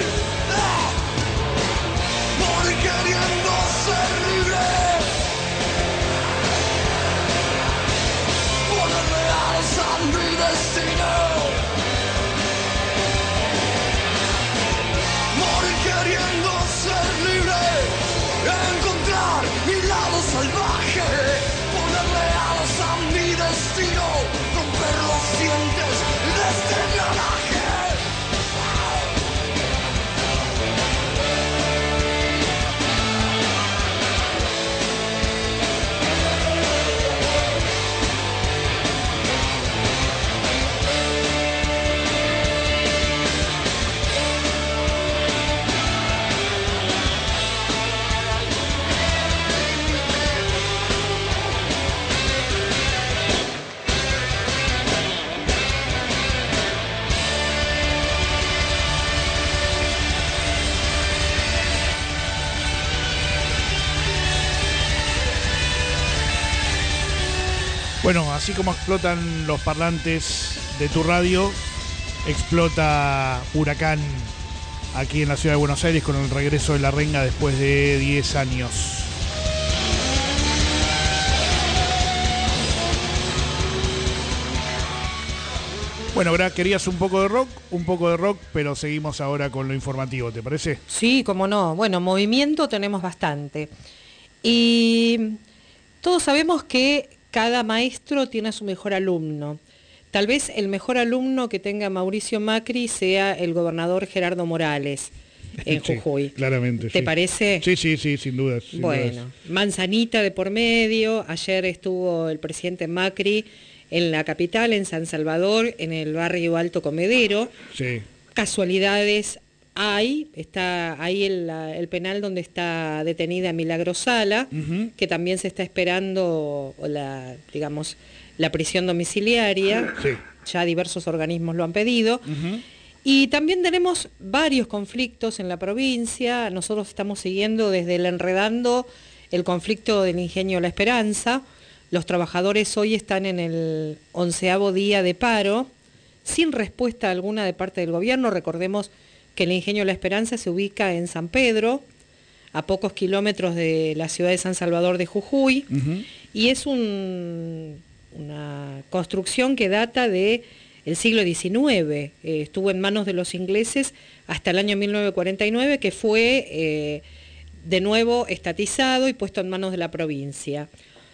morir queriendo ser libre, ponerle alas a mi destino, morir queriendo ser libre, encontrar mi lado salvaje, ponerle alas a mi destino, romper los dientes de este engranaje. Bueno, así como explotan los parlantes de tu radio, explota Huracán aquí en la ciudad de Buenos Aires con el regreso de La Renga después de 10 años. Bueno, querías un poco de rock, pero seguimos ahora con lo informativo, ¿te parece? Sí, cómo no. Bueno, movimiento tenemos bastante. Y todos sabemos que cada maestro tiene a su mejor alumno. Tal vez el mejor alumno que tenga Mauricio Macri sea el gobernador Gerardo Morales en Jujuy. Sí, claramente. ¿Te parece? Sí, sin dudas. Bueno, manzanita de por medio. Ayer estuvo el presidente Macri en la capital, en San Salvador, en el barrio Alto Comedero. Sí. Casualidades hay, está ahí el penal donde está detenida Milagros Sala, que también se está esperando la prisión domiciliaria. Sí. Ya diversos organismos lo han pedido. Y también tenemos varios conflictos en la provincia. Nosotros estamos siguiendo desde el Enredando el conflicto del Ingenio La Esperanza. Los trabajadores hoy están en el 11º día de paro, sin respuesta alguna de parte del gobierno. Recordemos que el Ingenio La Esperanza se ubica en San Pedro, a pocos kilómetros de la ciudad de San Salvador de Jujuy, y es una construcción que data del siglo XIX. Estuvo en manos de los ingleses hasta el año 1949, que fue de nuevo estatizado y puesto en manos de la provincia.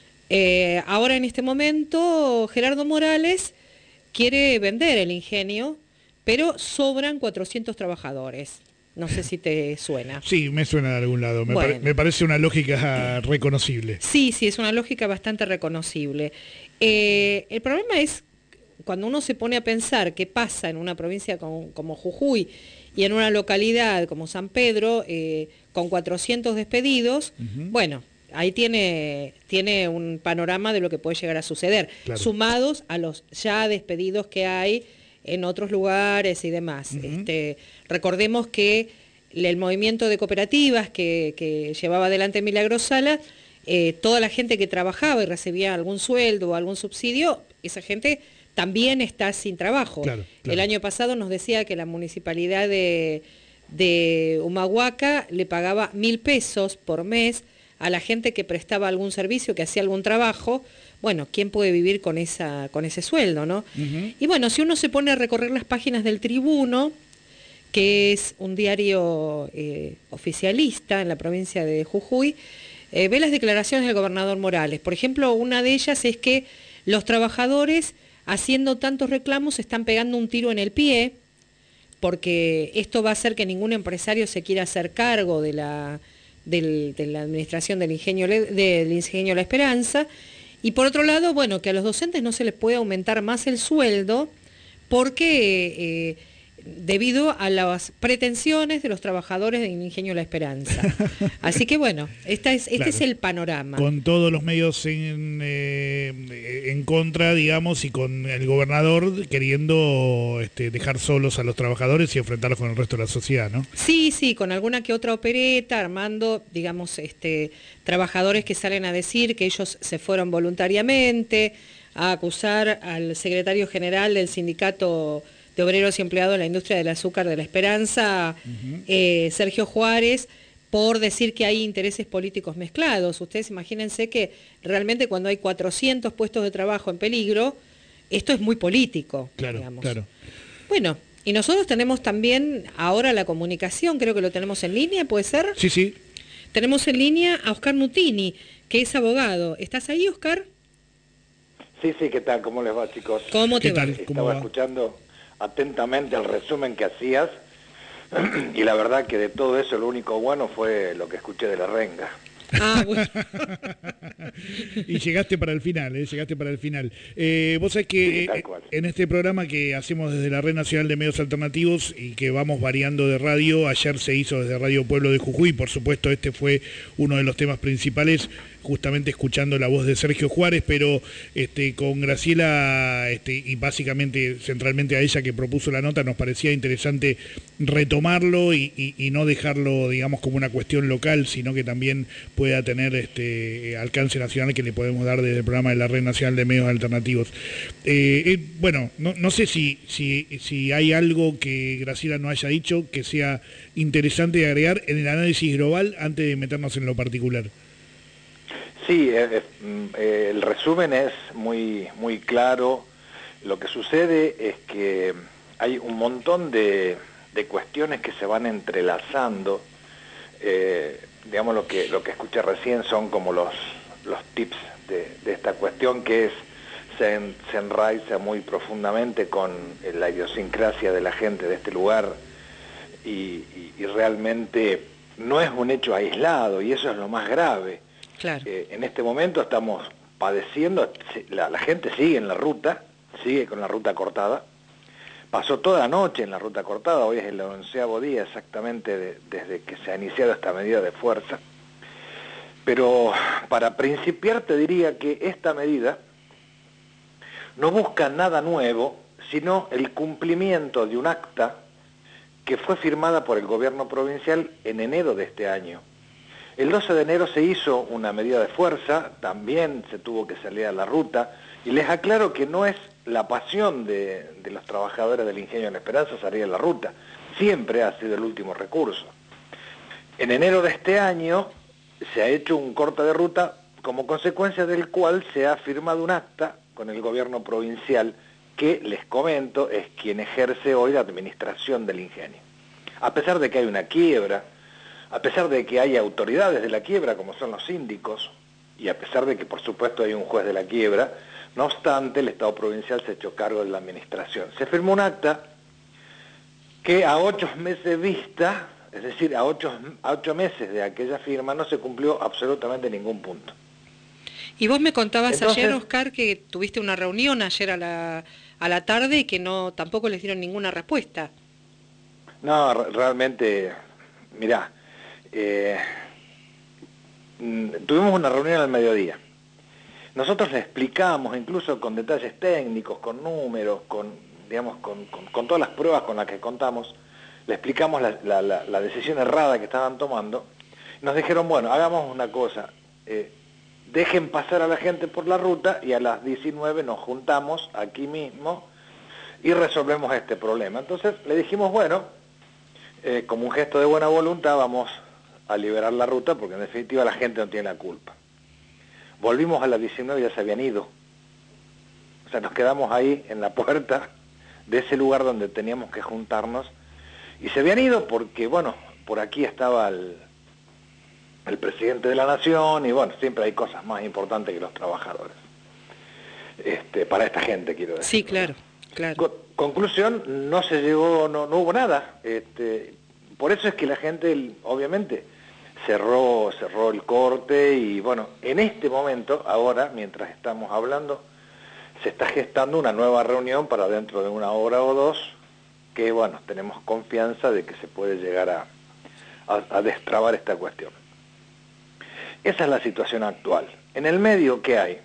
Ahora en este momento Gerardo Morales quiere vender el ingenio, pero sobran 400 trabajadores. No sé si te suena. Sí, me suena de algún lado. Me parece una lógica reconocible. Sí, es una lógica bastante reconocible. El problema es cuando uno se pone a pensar qué pasa en una provincia como Jujuy y en una localidad como San Pedro, con 400 despedidos, bueno, ahí tiene un panorama de lo que puede llegar a suceder, claro, sumados a los ya despedidos que hay en otros lugares y demás. Recordemos que el movimiento de cooperativas que llevaba adelante Milagros Sala, toda la gente que trabajaba y recibía algún sueldo o algún subsidio, esa gente también está sin trabajo. Claro. El año pasado nos decía que la municipalidad de Humahuaca le pagaba 1.000 pesos por mes a la gente que prestaba algún servicio, que hacía algún trabajo. Bueno, ¿quién puede vivir con ese sueldo, no? Y bueno, si uno se pone a recorrer las páginas del Tribuno, que es un diario oficialista en la provincia de Jujuy, ve las declaraciones del gobernador Morales. Por ejemplo, una de ellas es que los trabajadores, haciendo tantos reclamos, están pegando un tiro en el pie, porque esto va a hacer que ningún empresario se quiera hacer cargo de la administración del Ingenio La Esperanza. Y por otro lado, bueno, que a los docentes no se les puede aumentar más el sueldo porque debido a las pretensiones de los trabajadores del Ingenio La Esperanza. Así que bueno, este es el panorama. Con todos los medios en contra, digamos, y con el gobernador queriendo dejar solos a los trabajadores y enfrentarlos con el resto de la sociedad, ¿no? Sí, con alguna que otra opereta, armando, digamos, trabajadores que salen a decir que ellos se fueron voluntariamente, a acusar al secretario general del sindicato de obreros y empleados de la industria del azúcar de La Esperanza, Sergio Juárez, por decir que hay intereses políticos mezclados. Ustedes imagínense que realmente cuando hay 400 puestos de trabajo en peligro, esto es muy político. Claro, digamos. Claro. Bueno, y nosotros tenemos también ahora la comunicación, creo que lo tenemos en línea, ¿puede ser? Sí. Tenemos en línea a Oscar Nutini, que es abogado. ¿Estás ahí, Oscar? Sí, ¿qué tal? ¿Cómo les va, chicos? ¿Cómo te va? Estaba escuchando atentamente el resumen que hacías y la verdad que de todo eso lo único bueno fue lo que escuché de La Renga. Bueno. Y llegaste para el final, vos sabés que en este programa que hacemos desde la Red Nacional de Medios Alternativos y que vamos variando de radio, ayer se hizo desde Radio Pueblo de Jujuy, por supuesto este fue uno de los temas principales, justamente escuchando la voz de Sergio Juárez, pero con Graciela y básicamente centralmente a ella que propuso la nota, nos parecía interesante retomarlo y no dejarlo, digamos, como una cuestión local, sino que también pueda tener alcance operacional que le podemos dar desde el programa de la Red Nacional de Medios Alternativos. Bueno, no sé si hay algo que Graciela no haya dicho que sea interesante de agregar en el análisis global antes de meternos en lo particular. Sí, el resumen es muy claro. Lo que sucede es que hay un montón de cuestiones que se van entrelazando. Digamos, lo que escuché recién son como los tips de esta cuestión, que se enraiza muy profundamente con la idiosincrasia de la gente de este lugar y realmente no es un hecho aislado, y eso es lo más grave. Claro. En este momento estamos padeciendo, la gente sigue en la ruta, sigue con la ruta cortada. Pasó toda la noche en la ruta cortada, hoy es el 11º día exactamente desde que se ha iniciado esta medida de fuerza. Pero para principiar te diría que esta medida no busca nada nuevo, sino el cumplimiento de un acta que fue firmada por el gobierno provincial en enero de este año. El 12 de enero se hizo una medida de fuerza, también se tuvo que salir a la ruta, y les aclaro que no es la pasión de los trabajadores del Ingenio de la Esperanza salir a la ruta, siempre ha sido el último recurso. En enero de este año se ha hecho un corte de ruta, como consecuencia del cual se ha firmado un acta con el gobierno provincial, que, les comento, es quien ejerce hoy la administración del ingenio. A pesar de que hay una quiebra, a pesar de que hay autoridades de la quiebra, como son los síndicos, y a pesar de que, por supuesto, hay un juez de la quiebra, no obstante, el Estado provincial se echó cargo de la administración. Se firmó un acta que a 8 meses vista, es decir, a 8 meses de aquella firma, no se cumplió absolutamente ningún punto. Y vos me contabas Entonces, ayer, Oscar, que tuviste una reunión ayer a la tarde y que tampoco les dieron ninguna respuesta. No, realmente, mirá, tuvimos una reunión al mediodía. Nosotros le explicamos, incluso con detalles técnicos, con números, con todas las pruebas con las que contamos, le explicamos la decisión errada que estaban tomando. Nos dijeron, bueno, hagamos una cosa, dejen pasar a la gente por la ruta y a las 19 nos juntamos aquí mismo y resolvemos este problema. Entonces le dijimos, bueno, como un gesto de buena voluntad vamos a liberar la ruta porque en definitiva la gente no tiene la culpa. Volvimos a las 19 y ya se habían ido. O sea, nos quedamos ahí en la puerta de ese lugar donde teníamos que juntarnos y se habían ido porque, bueno, por aquí estaba el presidente de la Nación y, bueno, siempre hay cosas más importantes que los trabajadores. Para esta gente, quiero decir. Sí, claro, claro. Conclusión, no se llegó, no hubo nada. Por eso es que la gente, obviamente, cerró el corte y, bueno, en este momento, ahora, mientras estamos hablando, se está gestando una nueva reunión para dentro de 1 hora o 2, que, bueno, tenemos confianza de que se puede llegar a destrabar esta cuestión. Esa es la situación actual. En el medio, ¿qué hay?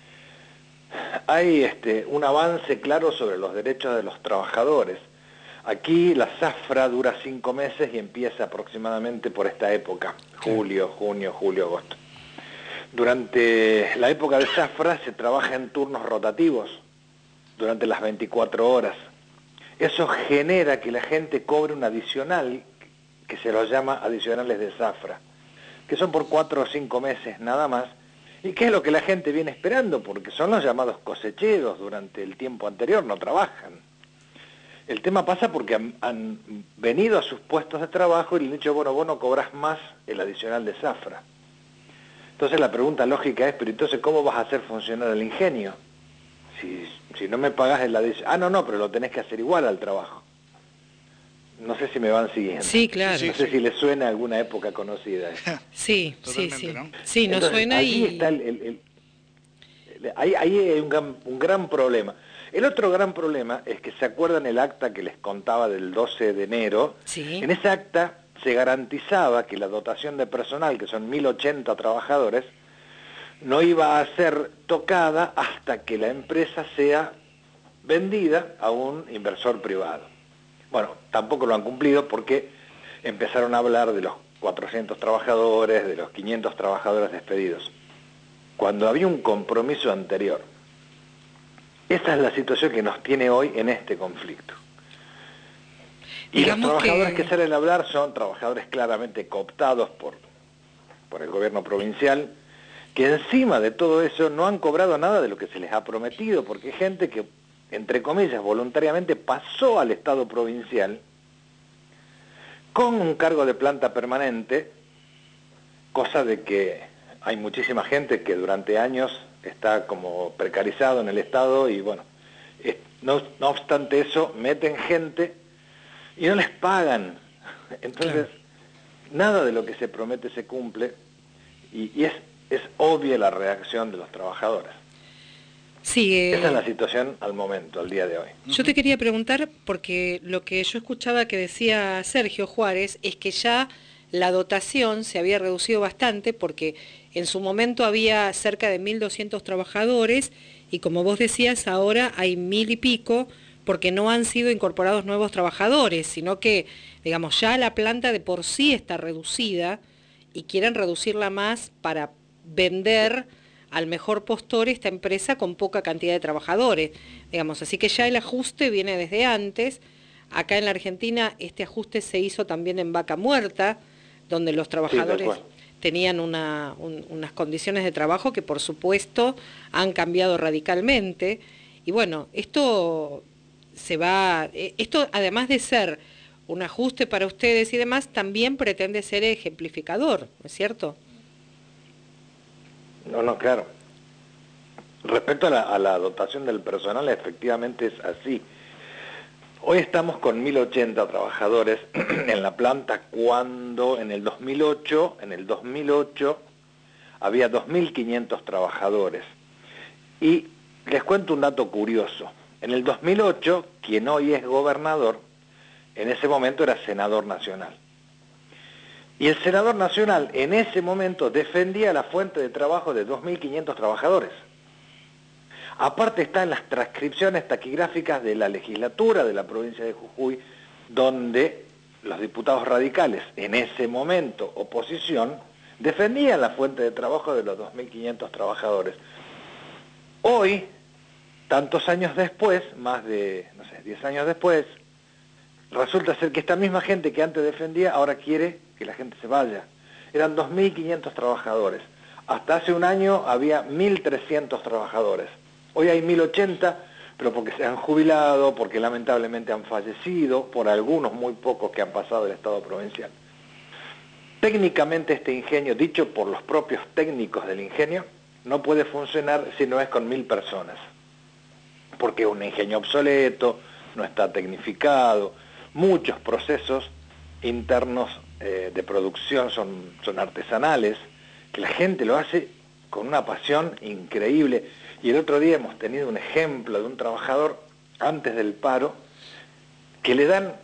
Hay un avance claro sobre los derechos de los trabajadores. Aquí la zafra dura 5 meses y empieza aproximadamente por esta época, julio, junio, julio, agosto. Durante la época de zafra se trabaja en turnos rotativos, durante las 24 horas. Eso genera que la gente cobre un adicional, que se los llama adicionales de zafra, que son por 4 o 5 meses nada más, y que es lo que la gente viene esperando, porque son los llamados cosecheros, durante el tiempo anterior no trabajan. El tema pasa porque han venido a sus puestos de trabajo y le han dicho, bueno, vos no cobrás más el adicional de zafra. Entonces la pregunta lógica es, pero entonces ¿cómo vas a hacer funcionar el ingenio? Si no me pagás el adicional... no, pero lo tenés que hacer igual al trabajo. No sé si me van siguiendo. Sí, claro. No sé si les suena a alguna época conocida. Sí, sí. ¿no? Sí, nos suena allí y... está ahí hay un gran problema. El otro gran problema es que se acuerdan el acta que les contaba del 12 de enero. Sí. En ese acta se garantizaba que la dotación de personal, que son 1.080 trabajadores, no iba a ser tocada hasta que la empresa sea vendida a un inversor privado. Bueno, tampoco lo han cumplido porque empezaron a hablar de los 400 trabajadores, de los 500 trabajadores despedidos. cuando había un compromiso anterior. Esa es la situación que nos tiene hoy en este conflicto. Y digamos los trabajadores que salen a hablar son trabajadores claramente cooptados por el gobierno provincial, que encima de todo eso no han cobrado nada de lo que se les ha prometido, porque hay gente que, entre comillas, voluntariamente pasó al Estado provincial con un cargo de planta permanente, cosa de que hay muchísima gente que durante años está como precarizado en el Estado y bueno, no obstante eso, meten gente y no les pagan. Entonces, nada de lo que se promete se cumple y es obvia la reacción de los trabajadores. Sí, esa es la situación al momento, al día de hoy. Yo te quería preguntar, porque lo que yo escuchaba que decía Sergio Juárez es que ya la dotación se había reducido bastante porque en su momento había cerca de 1.200 trabajadores y como vos decías, ahora hay 1.000 y pico porque no han sido incorporados nuevos trabajadores, sino que, digamos, ya la planta de por sí está reducida y quieren reducirla más para vender al mejor postor esta empresa con poca cantidad de trabajadores, digamos, así que ya el ajuste viene desde antes. Acá en la Argentina este ajuste se hizo también en Vaca Muerta, donde los trabajadores tenían unas condiciones de trabajo que por supuesto han cambiado radicalmente. Y bueno, esto además de ser un ajuste para ustedes y demás, también pretende ser ejemplificador, ¿no es cierto? No, claro. Respecto a la dotación del personal, efectivamente es así. Hoy estamos con 1.080 trabajadores en la planta, cuando en el 2008 había 2.500 trabajadores. Y les cuento un dato curioso. En el 2008, quien hoy es gobernador, en ese momento era senador nacional. Y el senador nacional en ese momento defendía la fuente de trabajo de 2.500 trabajadores. Aparte está en las transcripciones taquigráficas de la legislatura de la provincia de Jujuy, donde los diputados radicales, en ese momento oposición, defendían la fuente de trabajo de los 2.500 trabajadores. Hoy, tantos años después, más de, 10 años después, resulta ser que esta misma gente que antes defendía ahora quiere que la gente se vaya. Eran 2.500 trabajadores. Hasta hace un año había 1.300 trabajadores. Hoy hay 1.080, pero porque se han jubilado, porque lamentablemente han fallecido, por algunos muy pocos que han pasado del Estado provincial. Técnicamente este ingenio, dicho por los propios técnicos del ingenio, no puede funcionar si no es con 1.000 personas. Porque es un ingenio obsoleto, no está tecnificado, muchos procesos internos de producción son artesanales, que la gente lo hace con una pasión increíble. Y el otro día hemos tenido un ejemplo de un trabajador antes del paro que le dan,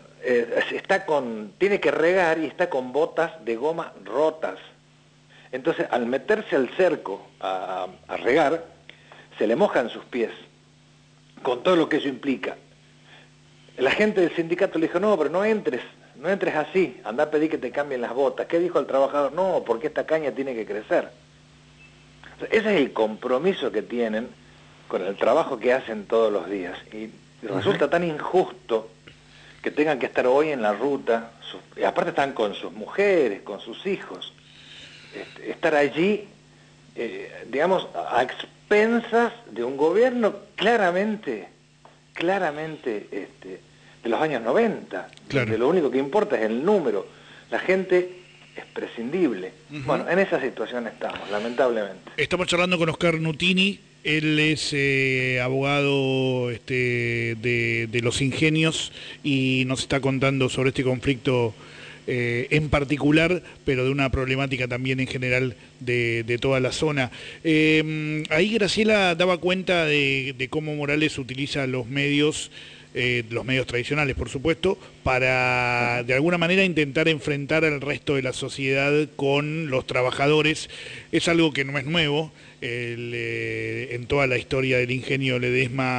tiene que regar y está con botas de goma rotas. Entonces, al meterse al cerco a regar, se le mojan sus pies, con todo lo que eso implica. La gente del sindicato le dijo, no, pero no entres así, anda a pedir que te cambien las botas. ¿Qué dijo el trabajador? No, porque esta caña tiene que crecer. Ese es el compromiso que tienen con el trabajo que hacen todos los días. Y resulta tan injusto que tengan que estar hoy en la ruta, y aparte están con sus mujeres, con sus hijos, estar allí, digamos, a expensas de un gobierno claramente de los años 90, donde lo único que importa es el número. La gente es prescindible. Bueno, en esa situación estamos, lamentablemente. Estamos charlando con Oscar Nutini, él es abogado de los ingenios y nos está contando sobre este conflicto en particular, pero de una problemática también en general de toda la zona. Ahí Graciela daba cuenta de cómo Morales utiliza los medios tradicionales, por supuesto, para de alguna manera intentar enfrentar al resto de la sociedad con los trabajadores. Es algo que no es nuevo, en toda la historia del ingenio Ledesma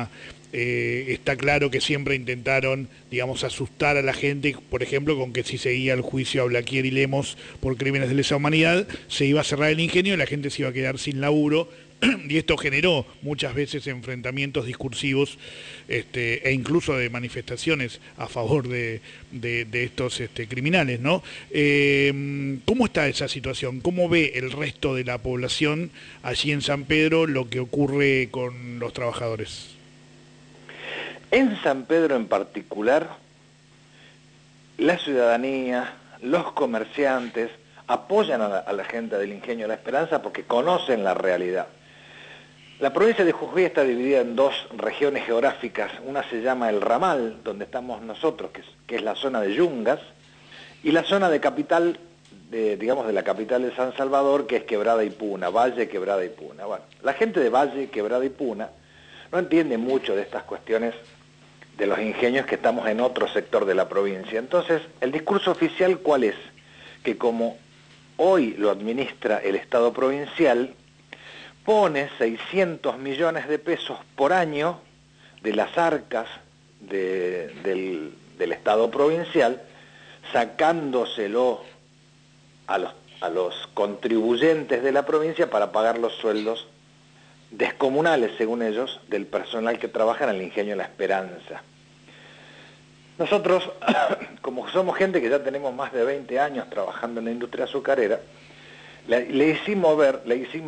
está claro que siempre intentaron, digamos, asustar a la gente, por ejemplo, con que si seguía el juicio a Blaquier y Lemos por crímenes de lesa humanidad, se iba a cerrar el ingenio y la gente se iba a quedar sin laburo, y esto generó muchas veces enfrentamientos discursivos e incluso de manifestaciones a favor de estos criminales, ¿no? ¿Cómo está esa situación? ¿Cómo ve el resto de la población allí en San Pedro lo que ocurre con los trabajadores? En San Pedro en particular, la ciudadanía, los comerciantes apoyan a la gente del Ingenio La Esperanza porque conocen la realidad. La provincia de Jujuy está dividida en dos regiones geográficas. Una se llama el Ramal, donde estamos nosotros, que es la zona de Yungas, y la zona de capital, digamos de la capital de San Salvador, que es Quebrada y Puna, Valle, Quebrada y Puna. Bueno, la gente de Valle, Quebrada y Puna no entiende mucho de estas cuestiones de los ingenios, que estamos en otro sector de la provincia. Entonces, el discurso oficial, ¿cuál es? Que como hoy lo administra el Estado provincial, pone 600 millones de pesos por año de las arcas del Estado provincial, sacándoselo a los contribuyentes de la provincia para pagar los sueldos descomunales, según ellos, del personal que trabaja en el Ingenio La Esperanza. Nosotros, como somos gente que ya tenemos más de 20 años trabajando en la industria azucarera, le hicimos ver,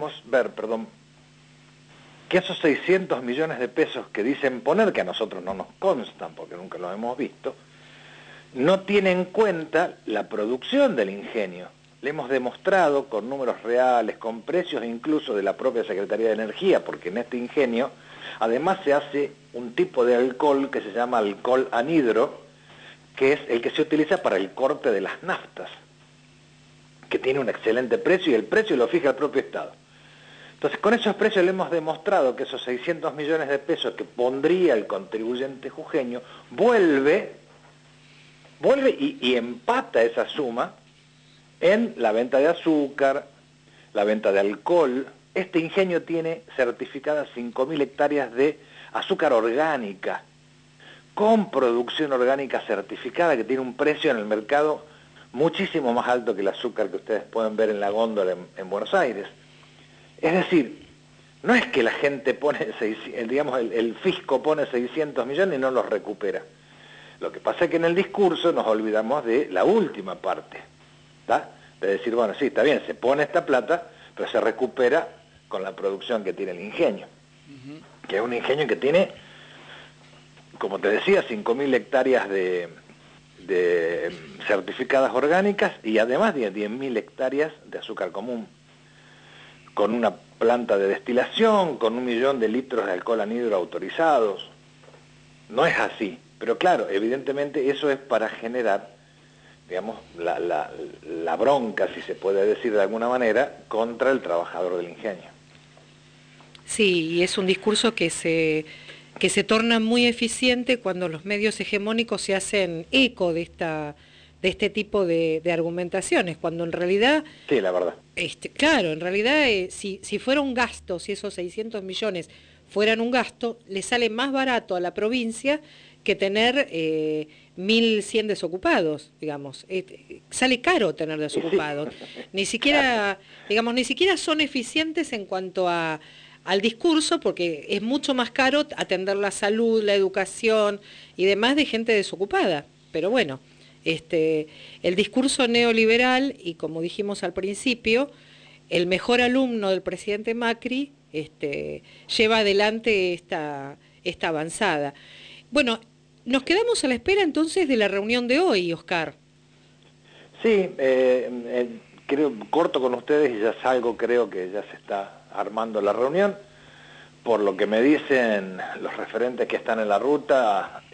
que esos 600 millones de pesos que dicen poner, que a nosotros no nos constan porque nunca los hemos visto, no tienen en cuenta la producción del ingenio. Le hemos demostrado con números reales, con precios incluso de la propia Secretaría de Energía, porque en este ingenio además se hace un tipo de alcohol que se llama alcohol anhidro, que es el que se utiliza para el corte de las naftas, que tiene un excelente precio, y el precio lo fija el propio Estado. Entonces, con esos precios le hemos demostrado que esos 600 millones de pesos que pondría el contribuyente jujeño, vuelve y empata esa suma en la venta de azúcar, la venta de alcohol. Este ingenio tiene certificadas 5.000 hectáreas de azúcar orgánica, con producción orgánica certificada, que tiene un precio en el mercado muchísimo más alto que el azúcar que ustedes pueden ver en la góndola en Buenos Aires. Es decir, no es que la gente pone, el fisco pone 600 millones y no los recupera. Lo que pasa es que en el discurso nos olvidamos de la última parte, ¿tá? De decir, bueno, sí, está bien, se pone esta plata, pero se recupera con la producción que tiene el ingenio. Que es un ingenio que tiene, como te decía, 5.000 hectáreas de certificadas orgánicas, y además de 10.000 hectáreas de azúcar común, con una planta de destilación, con 1 millón de litros de alcohol anhidro autorizados. No es así, pero claro, evidentemente eso es para generar, digamos, la bronca, si se puede decir de alguna manera, contra el trabajador del ingenio. Sí, y es un discurso que se torna muy eficiente cuando los medios hegemónicos se hacen eco de este tipo de argumentaciones, cuando en realidad... Sí, la verdad. Claro, en realidad si fuera un gasto, si esos 600 millones fueran un gasto, le sale más barato a la provincia que tener 1.100 desocupados, digamos. Sale caro tener desocupados. Sí. Ni siquiera son eficientes en cuanto al discurso, porque es mucho más caro atender la salud, la educación y demás de gente desocupada. Pero bueno, el discurso neoliberal, y como dijimos al principio, el mejor alumno del presidente Macri lleva adelante esta avanzada. Bueno, nos quedamos a la espera entonces de la reunión de hoy, Oscar. Sí, corto con ustedes y ya salgo, creo que ya se está armando la reunión. Por lo que me dicen los referentes que están en la ruta,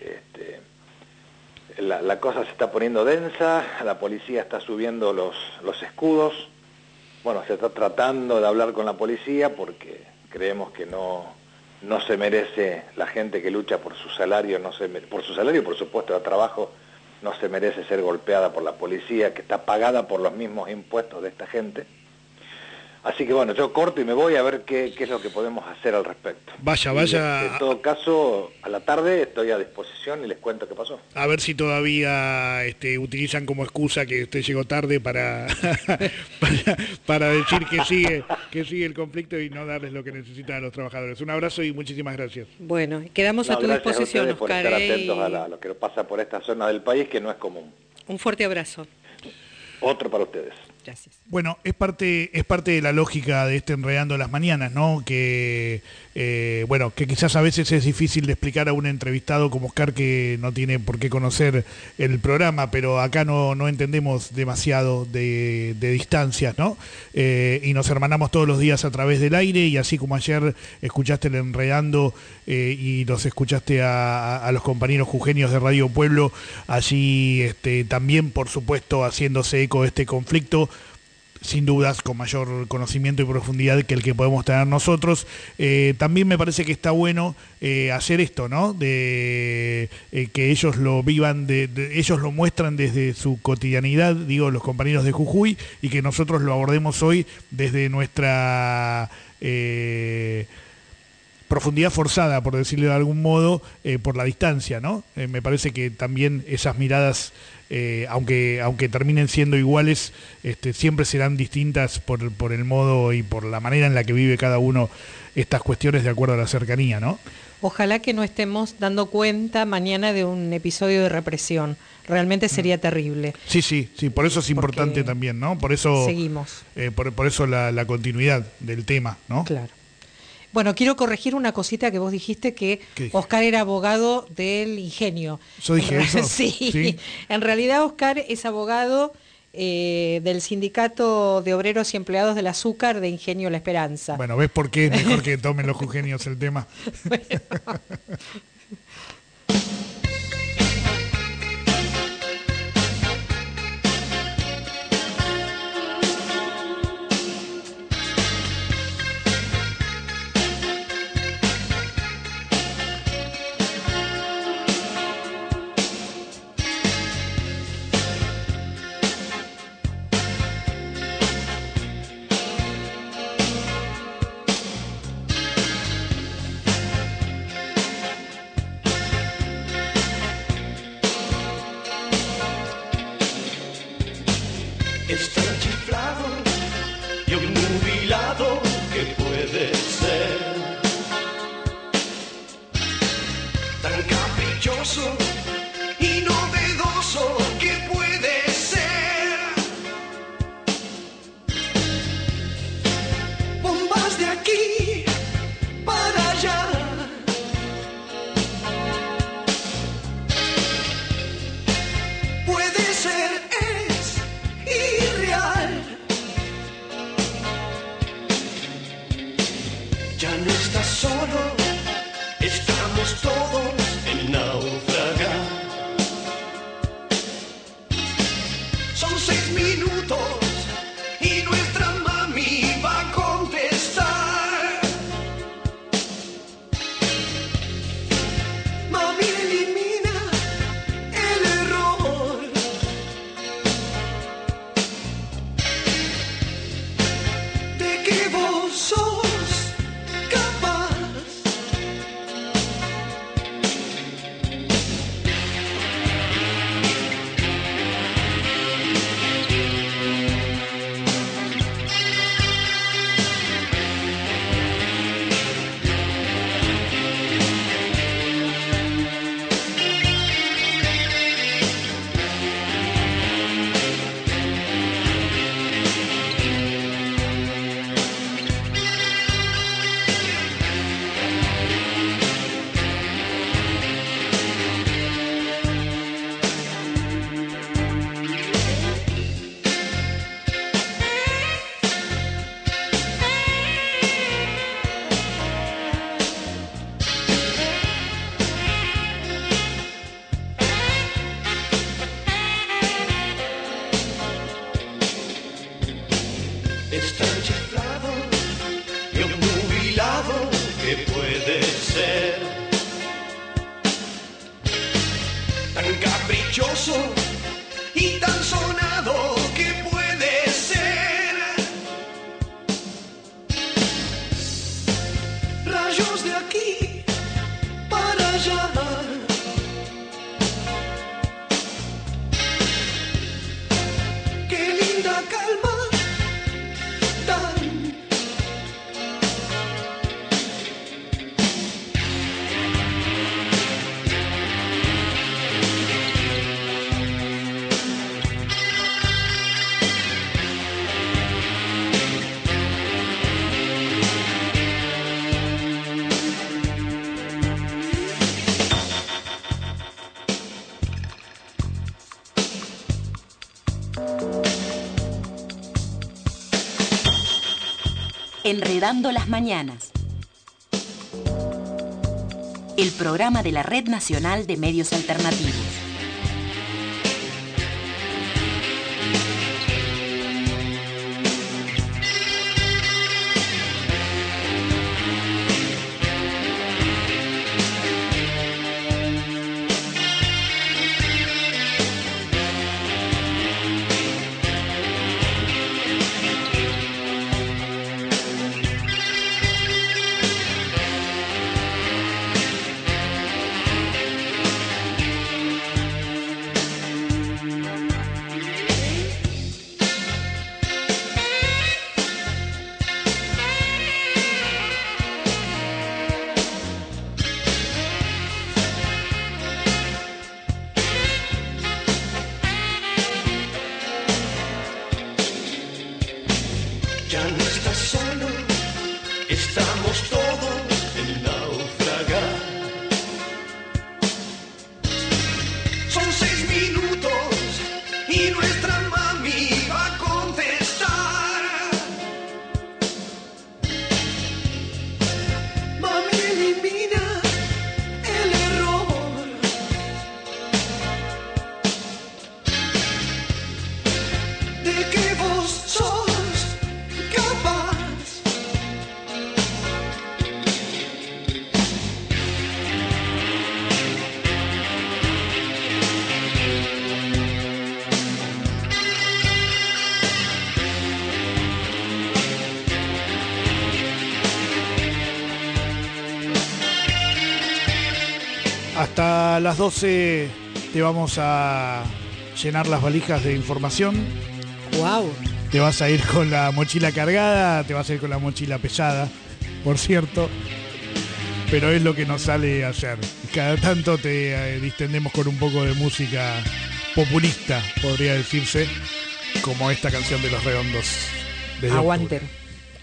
la cosa se está poniendo densa, la policía está subiendo los escudos. Bueno, se está tratando de hablar con la policía porque creemos que no se merece la gente que lucha por su salario, por su salario y por su puesto de trabajo, no se merece ser golpeada por la policía, que está pagada por los mismos impuestos de esta gente. Así que bueno, yo corto y me voy a ver qué es lo que podemos hacer al respecto. Vaya. En todo caso, a la tarde estoy a disposición y les cuento qué pasó. A ver si todavía utilizan como excusa que usted llegó tarde para para decir que sigue el conflicto y no darles lo que necesitan a los trabajadores. Un abrazo y muchísimas gracias. Bueno, quedamos a tu disposición, a por Oscar. Estar atentos a lo que pasa por esta zona del país, que no es común. Un fuerte abrazo. Otro para ustedes. Gracias. Bueno, es parte de la lógica de Enredando las Mañanas, ¿no? Que que quizás a veces es difícil de explicar a un entrevistado como Oscar, que no tiene por qué conocer el programa, pero acá no entendemos demasiado de distancias, ¿no? Y nos hermanamos todos los días a través del aire, y así como ayer escuchaste el Enredando y los escuchaste a los compañeros jujeños de Radio Pueblo, allí también, por supuesto, haciéndose eco de este conflicto, sin dudas con mayor conocimiento y profundidad que el que podemos tener nosotros. También me parece que está bueno hacer esto, ¿no? De que ellos lo vivan, ellos lo muestran desde su cotidianidad, digo, los compañeros de Jujuy, y que nosotros lo abordemos hoy desde nuestra profundidad forzada, por decirlo de algún modo, por la distancia, ¿no? Me parece que también esas miradas, aunque terminen siendo iguales, siempre serán distintas por el modo y por la manera en la que vive cada uno estas cuestiones de acuerdo a la cercanía, ¿no? Ojalá que no estemos dando cuenta mañana de un episodio de represión. Realmente sería terrible. Sí, por eso es importante también, ¿no? Por eso seguimos. Por eso la continuidad del tema, ¿no? Claro. Bueno, quiero corregir una cosita que vos dijiste, que Oscar era abogado del Ingenio. ¿Yo dije eso? Sí. En realidad Oscar es abogado del Sindicato de Obreros y Empleados del Azúcar de Ingenio La Esperanza. Bueno, ¿ves por qué es mejor que tomen los jujeños el tema? Bueno. Es tan chiflado y obnubilado que puede ser, tan caprichoso y novedoso que puede ser. Bombas de aquí para allá, puede ser irreal. Ya no estás solo, estamos todos en naufragar. Son 6 minutos y nuestra mami va a contestar. Mami, elimina el error. De que vos sos capaz. Es tan chiflado y obnubilado que puede ser, tan caprichoso y tan sonado que puede ser. Enredando las Mañanas. El programa de la Red Nacional de Medios Alternativos. Hasta las 12 te vamos a llenar las valijas de información. ¡Wow! Te vas a ir con la mochila cargada, te vas a ir con la mochila pesada, por cierto. Pero es lo que nos sale hacer. Cada tanto te distendemos con un poco de música populista, podría decirse, como esta canción de Los Redondos. Aguanten.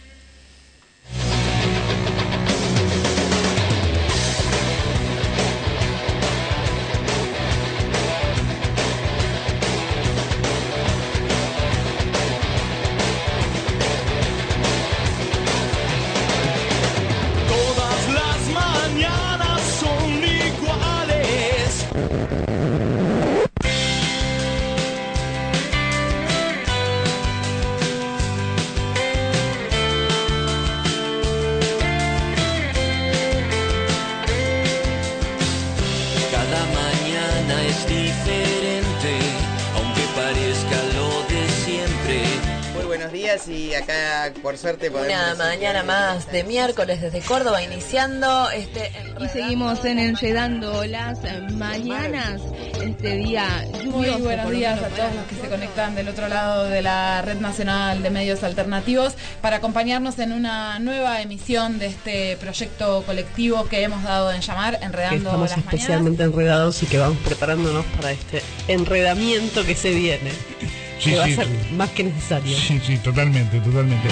Y acá, por suerte, podemos... Una mañana más de miércoles desde Córdoba, iniciando y seguimos en Enredando las Mañanas, este día lluvioso. Muy buenos días a todos los que se conectan del otro lado de la Red Nacional de Medios Alternativos para acompañarnos en una nueva emisión de este proyecto colectivo que hemos dado en llamar Enredando las Mañanas. Estamos especialmente enredados y que vamos preparándonos para este enredamiento que se viene. Sí, que va a ser más que necesario. Sí, totalmente. Enredando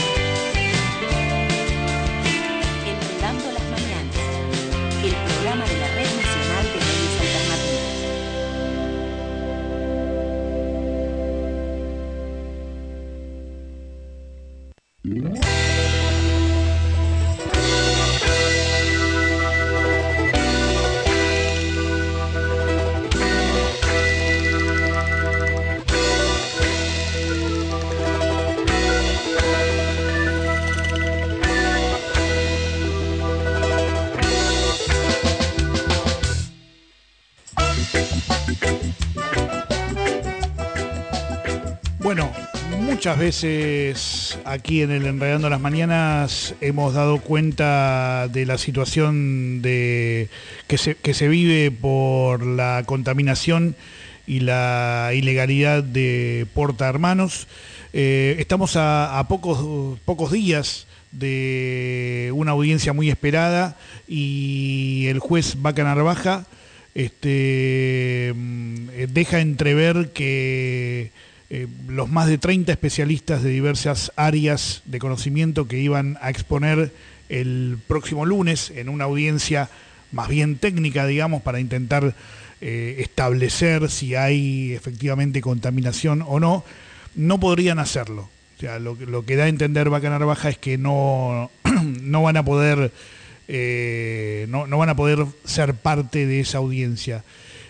las Mañanas, el programa de la Red Nacional de Medios Alternativos. Bueno, muchas veces aquí en el Enredando las Mañanas hemos dado cuenta de la situación que se vive por la contaminación y la ilegalidad de Porta Hermanos. Estamos a pocos días de una audiencia muy esperada y el juez Vaca Narvaja deja entrever que los más de 30 especialistas de diversas áreas de conocimiento que iban a exponer el próximo lunes en una audiencia más bien técnica, digamos, para intentar establecer si hay efectivamente contaminación o no, no podrían hacerlo. sea, lo que da a entender Vaca Narvaja es que no van a poder no van a poder ser parte de esa audiencia.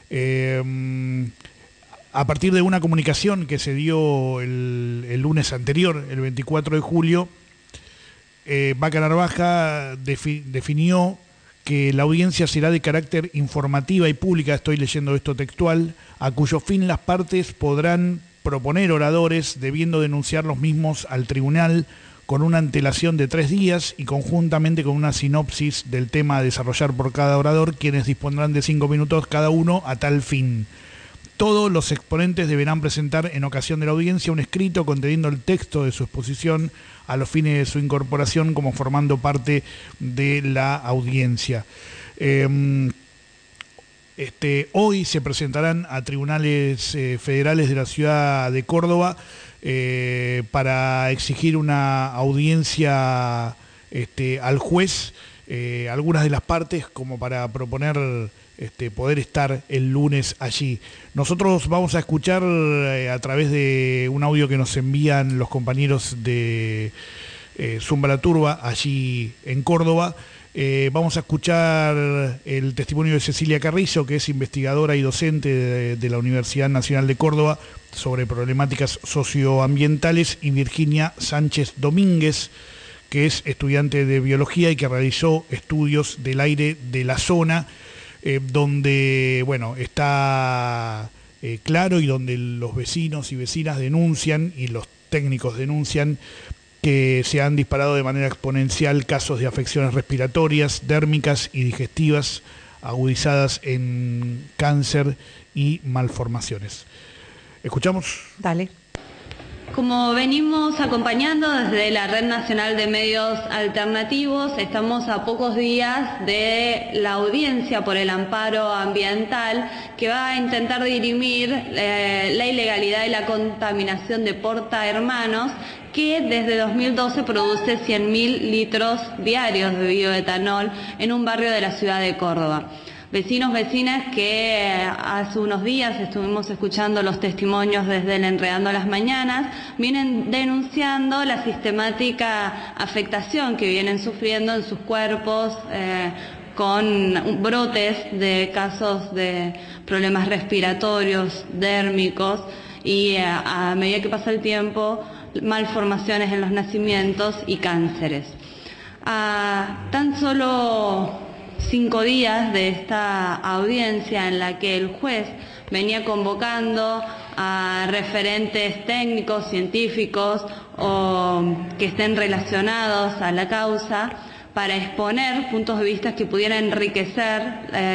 A partir de una comunicación que se dio el lunes anterior, el 24 de julio, Vaca Narvaja definió que la audiencia será de carácter informativa y pública, estoy leyendo esto textual, a cuyo fin las partes podrán proponer oradores, debiendo denunciar los mismos al tribunal con una antelación de 3 días y conjuntamente con una sinopsis del tema a desarrollar por cada orador, quienes dispondrán de 5 minutos cada uno a tal fin. Todos los exponentes deberán presentar en ocasión de la audiencia un escrito conteniendo el texto de su exposición a los fines de su incorporación como formando parte de la audiencia. Hoy se presentarán a tribunales federales de la ciudad de Córdoba para exigir una audiencia al juez, algunas de las partes como para proponer poder estar el lunes allí. Nosotros vamos a escuchar a través de un audio que nos envían los compañeros de Zumba la Turba allí en Córdoba. Vamos a escuchar el testimonio de Cecilia Carrizo, que es investigadora y docente de la Universidad Nacional de Córdoba sobre problemáticas socioambientales, y Virginia Sánchez Domínguez, que es estudiante de biología y que realizó estudios del aire de la zona, donde está claro y donde los vecinos y vecinas denuncian y los técnicos denuncian que se han disparado de manera exponencial casos de afecciones respiratorias, dérmicas y digestivas agudizadas en cáncer y malformaciones. ¿Escuchamos? Dale. Como venimos acompañando desde la Red Nacional de Medios Alternativos, estamos a pocos días de la audiencia por el amparo ambiental que va a intentar dirimir la ilegalidad y la contaminación de Porta Hermanos, que desde 2012 produce 100.000 litros diarios de bioetanol en un barrio de la ciudad de Córdoba. Vecinos, vecinas que hace unos días estuvimos escuchando los testimonios desde el Enredando las Mañanas, vienen denunciando la sistemática afectación que vienen sufriendo en sus cuerpos con brotes de casos de problemas respiratorios, dérmicos y a medida que pasa el tiempo, malformaciones en los nacimientos y cánceres. Tan solo 5 días de esta audiencia en la que el juez venía convocando a referentes técnicos, científicos o que estén relacionados a la causa para exponer puntos de vista que pudieran enriquecer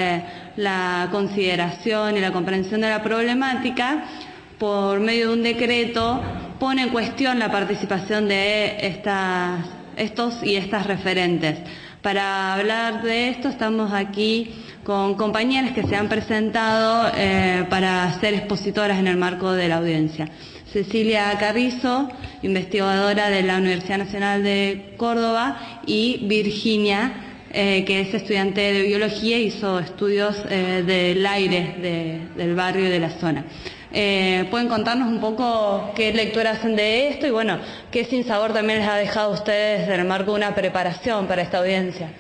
la consideración y la comprensión de la problemática, por medio de un decreto pone en cuestión la participación de estos y estas referentes. Para hablar de esto estamos aquí con compañeras que se han presentado para ser expositoras en el marco de la audiencia. Cecilia Carrizo, investigadora de la Universidad Nacional de Córdoba, y Virginia, que es estudiante de biología, hizo estudios del aire del barrio y de la zona. ¿Pueden contarnos un poco qué lectura hacen de esto y bueno, qué sinsabor también les ha dejado a ustedes en el marco de una preparación para esta audiencia?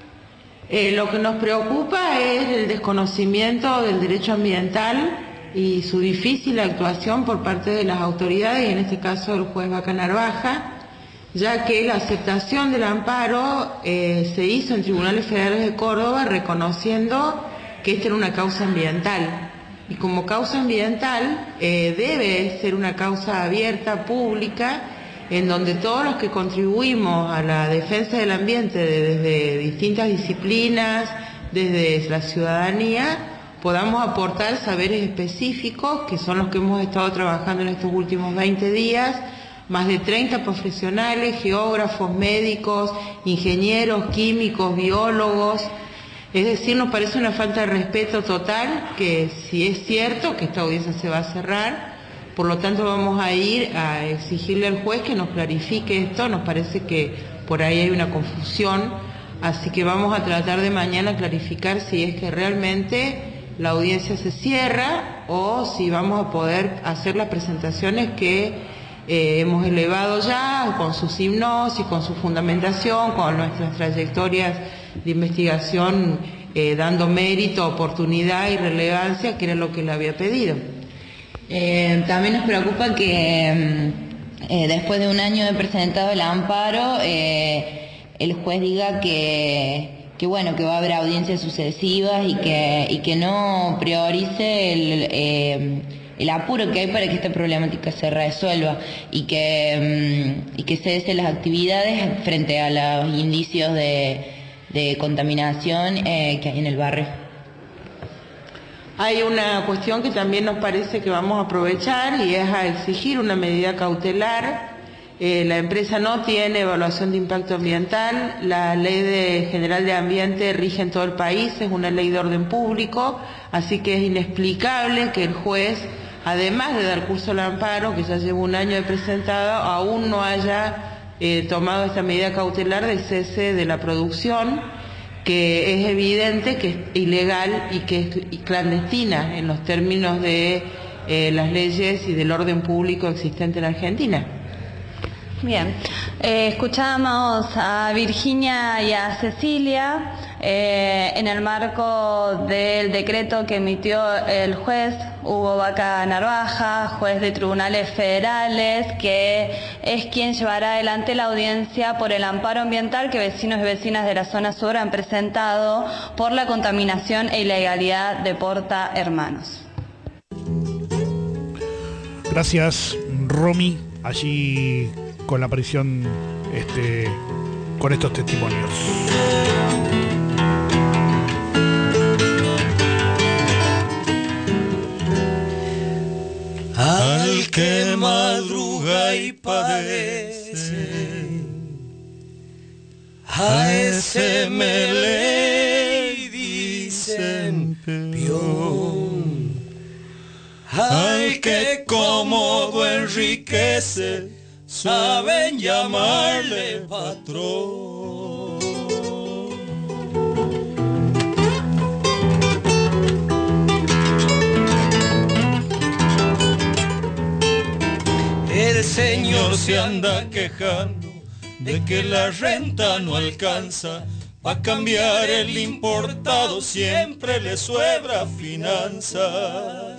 Lo que nos preocupa es el desconocimiento del derecho ambiental y su difícil actuación por parte de las autoridades, y en este caso el juez Vaca Narvaja, ya que la aceptación del amparo se hizo en tribunales federales de Córdoba reconociendo que esta era una causa ambiental. Y como causa ambiental debe ser una causa abierta, pública, en donde todos los que contribuimos a la defensa del ambiente desde distintas disciplinas, desde la ciudadanía, podamos aportar saberes específicos, que son los que hemos estado trabajando en estos últimos 20 días, más de 30 profesionales, geógrafos, médicos, ingenieros, químicos, biólogos. Es decir, nos parece una falta de respeto total, que si es cierto que esta audiencia se va a cerrar, por lo tanto vamos a ir a exigirle al juez que nos clarifique esto. Nos parece que por ahí hay una confusión, así que vamos a tratar de mañana clarificar si es que realmente la audiencia se cierra o si vamos a poder hacer las presentaciones que hemos elevado ya con sus hipnosis, con su fundamentación, con nuestras trayectorias de investigación, dando mérito, oportunidad y relevancia, que era lo que le había pedido. También nos preocupa que después de un año de presentado el amparo, el juez diga que bueno, que va a haber audiencias sucesivas y que no priorice el apuro que hay para que esta problemática se resuelva y que cese las actividades frente a los indicios de contaminación que hay en el barrio. Hay una cuestión que también nos parece que vamos a aprovechar y es a exigir una medida cautelar. La empresa no tiene evaluación de impacto ambiental, la ley general de ambiente rige en todo el país, es una ley de orden público, así que es inexplicable que el juez, además de dar curso al amparo, que ya lleva un año de presentado, aún no haya tomado esta medida cautelar del cese de la producción, que es evidente que es ilegal y que es clandestina en los términos de las leyes y del orden público existente en Argentina. Bien, escuchábamos a Virginia y a Cecilia en el marco del decreto que emitió el juez Hugo Vaca Narvaja, juez de tribunales federales, que es quien llevará adelante la audiencia por el amparo ambiental que vecinos y vecinas de la zona sur han presentado por la contaminación e ilegalidad de Porta Hermanos. Gracias, Romy, allí con la aparición con estos testimonios. Al que madruga y padece, a ese me le dicen peón. Al que cómodo enriquece, saben llamarle patrón. El señor se anda quejando de que la renta no alcanza. Pa' cambiar el importado siempre le sobra finanza.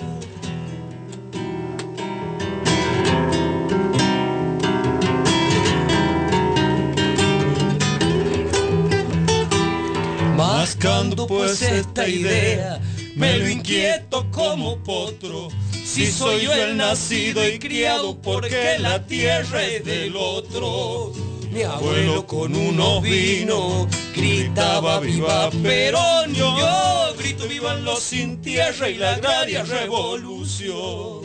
Mascando pues esta idea, me lo inquieto como potro. Si soy yo el nacido y criado, porque la tierra es del otro. Mi abuelo con unos vinos gritaba viva Perón. Yo grito vivan los sin tierra y la agraria revolución.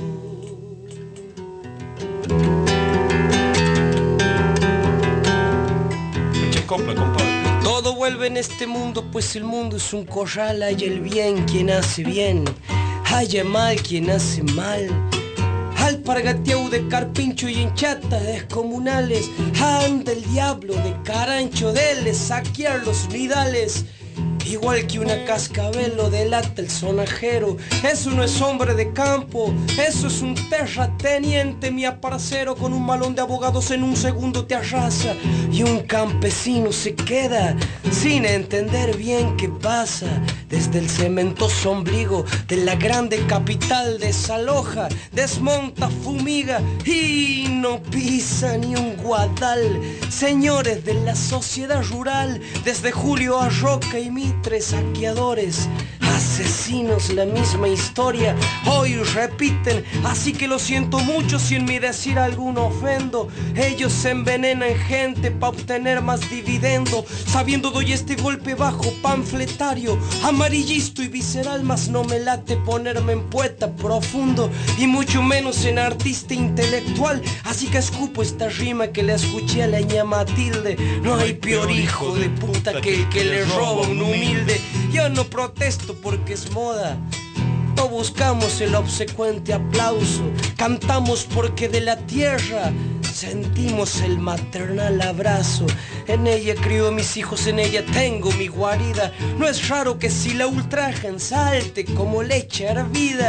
Copla, compadre. Todo vuelve en este mundo, pues el mundo es un corral. Hay el bien quien hace bien, hay el mal quien hace mal. Alpargateau de carpincho y en chatas descomunales, anda el diablo de carancho, dele saquear los nidales. Igual que una cascabel lo delata el sonajero. Eso no es hombre de campo, eso es un terrateniente. Mi aparcero con un malón de abogados en un segundo te arrasa. Y un campesino se queda sin entender bien qué pasa. Desde el cementoso ombligo de la grande capital desaloja, desmonta, fumiga y no pisa ni un guadal. Señores de la sociedad rural, desde Julio a Roca y Mitre, saqueadores, asesinos, la misma historia hoy repiten, así que lo siento mucho si en mi decir alguno ofendo. Ellos se envenenan gente pa' obtener más dividendo, sabiendo doy este golpe bajo panfletario, amarillista y visceral, mas no me late ponerme en poeta profundo y mucho menos en artista intelectual, así que escupo esta rima que le escuché a la ña Matilde. No hay peor hijo de puta que el que le roba un humilde. Yo no protesto porque es moda, no buscamos el obsecuente aplauso, cantamos porque de la tierra sentimos el maternal abrazo. En ella crío a mis hijos, en ella tengo mi guarida. No es raro que si la ultrajan salte como leche hervida.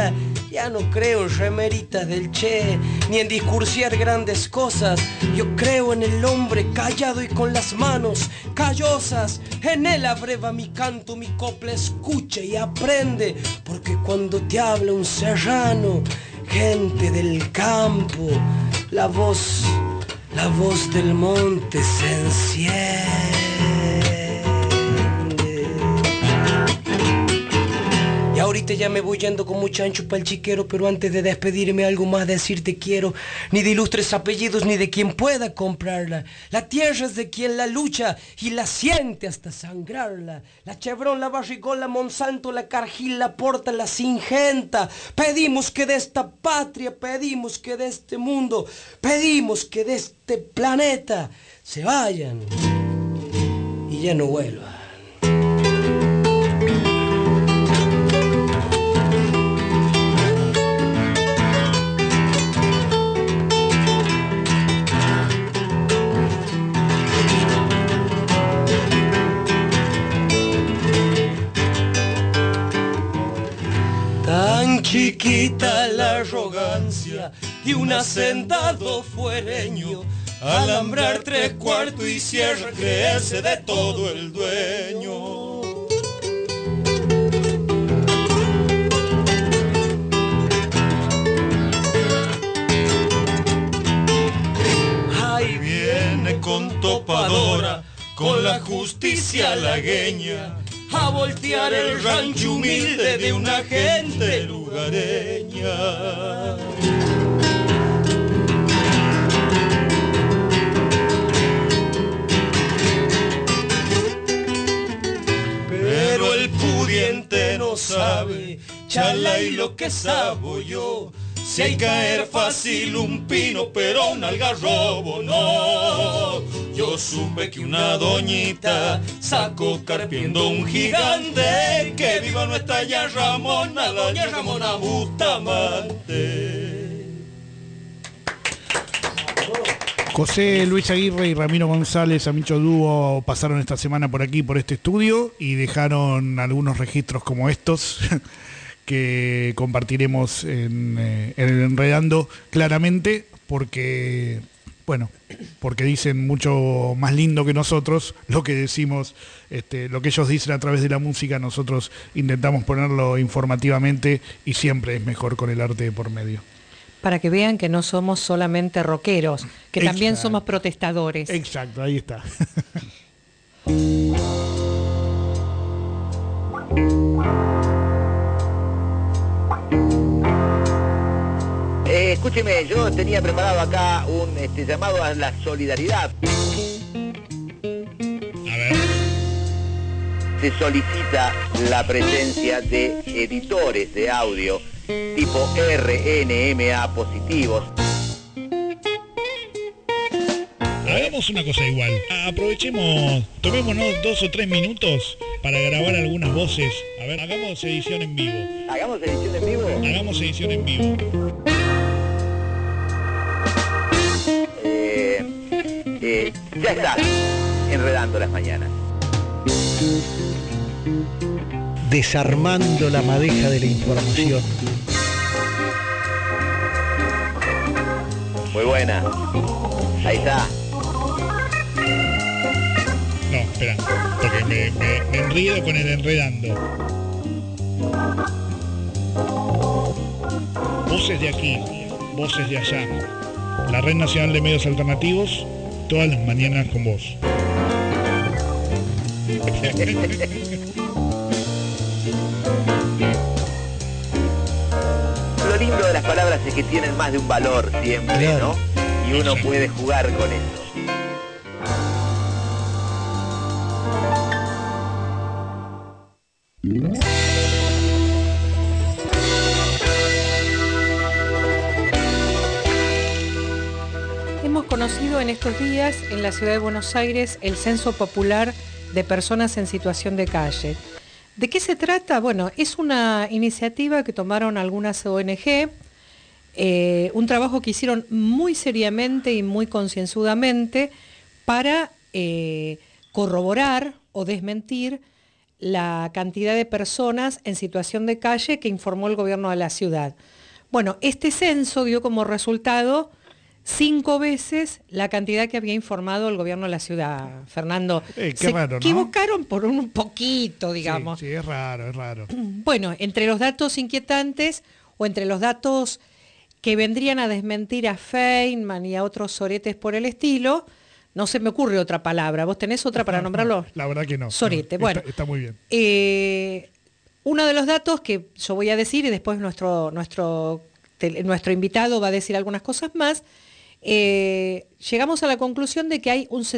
Ya no creo en remeritas del Che, ni en discursiar grandes cosas. Yo creo en el hombre callado y con las manos callosas. En él abreva mi canto, mi copla, escucha y aprende. Porque cuando te habla un serrano, gente del campo, la voz del monte se enciende. Y ahorita ya me voy yendo con mucho ancho pa'l chiquero, pero antes de despedirme algo más decirte quiero. Ni de ilustres apellidos ni de quien pueda comprarla. La tierra es de quien la lucha y la siente hasta sangrarla. La Chevron, la Barrigol, la Monsanto, la Cargill, la Porta, la Singenta. Pedimos que de esta patria, pedimos que de este mundo, pedimos que de este planeta se vayan y ya no vuelvan. Tan chiquita la arrogancia de un hacendado fuereño, alambrar 3/4 y cierra, creerse de todo el dueño. Ahí viene con topadora, con la justicia halagueña, a voltear el rancho humilde de una gente lugareña. Pero el pudiente no sabe, chala, y lo que sabo yo, si hay caer fácil un pino, pero un algarrobo no. Yo supe que una doñita sacó carpiendo un gigante. Que viva nuestra ya Ramona, doña Ramona Bustamante. José Luis Aguirre y Ramiro González, Amicho Dúo, pasaron esta semana por aquí, por este estudio, y dejaron algunos registros como estos que compartiremos en el Enredando claramente, porque dicen mucho más lindo que nosotros lo que decimos, lo que ellos dicen a través de la música. Nosotros intentamos ponerlo informativamente y siempre es mejor con el arte de por medio. Para que vean que no somos solamente rockeros, que también somos protestadores. Exacto, ahí está. Escúcheme, yo tenía preparado acá un llamado a la solidaridad. A ver. Se solicita la presencia de editores de audio tipo RNMA positivos. Hagamos una cosa igual. Aprovechemos, tomémonos 2 o 3 minutos para grabar algunas voces. A ver, hagamos edición en vivo. ¿Hagamos edición en vivo? Hagamos edición en vivo. Ya está, enredando las mañanas. Desarmando la madeja de la información. Muy buena. Ahí está. No, espera, porque me enredo con el enredando. Voces de aquí, voces de allá. La Red Nacional de Medios Alternativos, todas las mañanas con vos. Lo lindo de las palabras es que tienen más de un valor siempre, claro, ¿no? Y uno puede jugar con eso. Hemos conocido en estos días en la ciudad de Buenos Aires el Censo Popular de Personas en Situación de Calle. ¿De qué se trata? Bueno, es una iniciativa que tomaron algunas ONG, un trabajo que hicieron muy seriamente y muy concienzudamente para corroborar o desmentir la cantidad de personas en situación de calle que informó el gobierno de la ciudad. Bueno, este censo dio como resultado 5 veces la cantidad que había informado el gobierno de la ciudad, Fernando. Qué raro, ¿no? Equivocaron por un poquito, digamos. Sí, es raro, es raro. Bueno, entre los datos inquietantes o entre los datos que vendrían a desmentir a Feynman y a otros soretes por el estilo, no se me ocurre otra palabra. ¿Vos tenés otra para nombrarlo? La verdad que no. Sorete, no, bueno. Está muy bien. Uno de los datos que yo voy a decir y después nuestro invitado va a decir algunas cosas más, llegamos a la conclusión de que hay un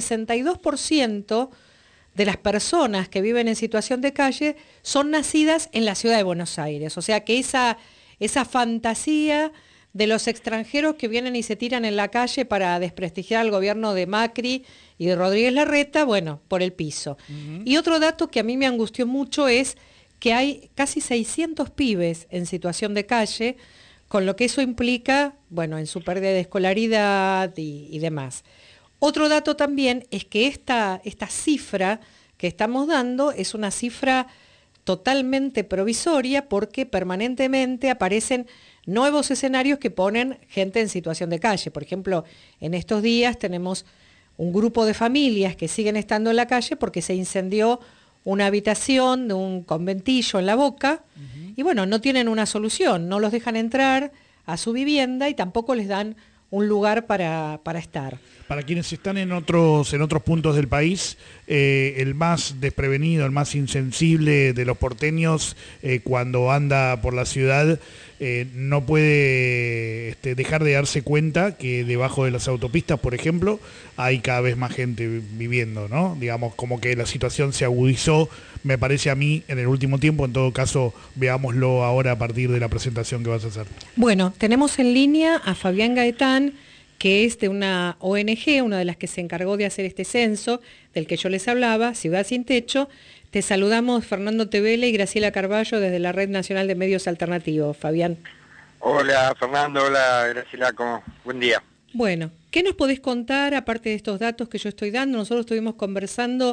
62% de las personas que viven en situación de calle son nacidas en la ciudad de Buenos Aires. O sea que esa fantasía de los extranjeros que vienen y se tiran en la calle para desprestigiar al gobierno de Macri y de Rodríguez Larreta, bueno, por el piso. Y otro dato que a mí me angustió mucho es que hay casi 600 pibes en situación de calle, con lo que eso implica, bueno, en su pérdida de escolaridad y demás. Otro dato también es que esta cifra que estamos dando es una cifra totalmente provisoria porque permanentemente aparecen nuevos escenarios que ponen gente en situación de calle. Por ejemplo, en estos días tenemos un grupo de familias que siguen estando en la calle porque se incendió una habitación de un conventillo en La Boca y bueno, no tienen una solución, no los dejan entrar a su vivienda y tampoco les dan un lugar para estar. Para quienes están en otros puntos del país, el más desprevenido, el más insensible de los porteños cuando anda por la ciudad no puede dejar de darse cuenta que debajo de las autopistas, por ejemplo, hay cada vez más gente viviendo, ¿no? Digamos, como que la situación se agudizó, me parece a mí, en el último tiempo. En todo caso, veámoslo ahora a partir de la presentación que vas a hacer. Bueno, tenemos en línea a Fabián Gaetán, que es de una ONG, una de las que se encargó de hacer este censo, del que yo les hablaba, Ciudad Sin Techo. Te saludamos Fernando Tevele y Graciela Carballo desde la Red Nacional de Medios Alternativos. Fabián. Hola Fernando, hola Graciela, buen día. Bueno, ¿qué nos podés contar aparte de estos datos que yo estoy dando? Nosotros estuvimos conversando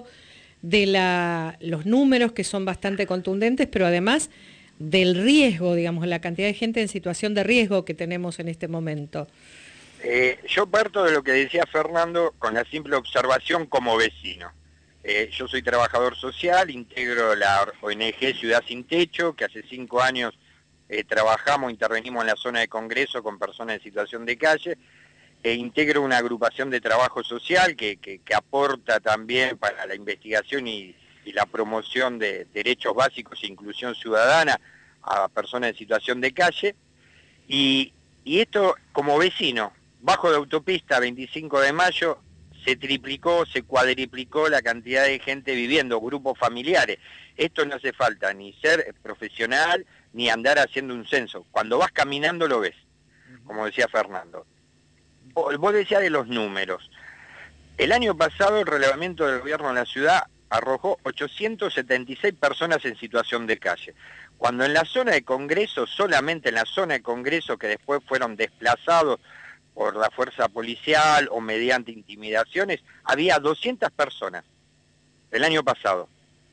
de los números que son bastante contundentes, pero además del riesgo, digamos, la cantidad de gente en situación de riesgo que tenemos en este momento. Yo parto de lo que decía Fernando con la simple observación como vecino. Yo soy trabajador social, integro la ONG Ciudad Sin Techo, que hace 5 años intervenimos en la zona de Congreso con personas en situación de calle, integro una agrupación de trabajo social que aporta también para la investigación y la promoción de derechos básicos e inclusión ciudadana a personas en situación de calle, y esto como vecino, bajo de autopista 25 de mayo, se triplicó, se cuadriplicó la cantidad de gente viviendo, grupos familiares. Esto no hace falta ni ser profesional, ni andar haciendo un censo. Cuando vas caminando lo ves, como decía Fernando. Vos decías de los números. El año pasado el relevamiento del gobierno de la ciudad arrojó 876 personas en situación de calle. Cuando en la zona de Congreso, solamente en la zona de Congreso, que después fueron desplazados por la fuerza policial o mediante intimidaciones, había 200 personas el año pasado.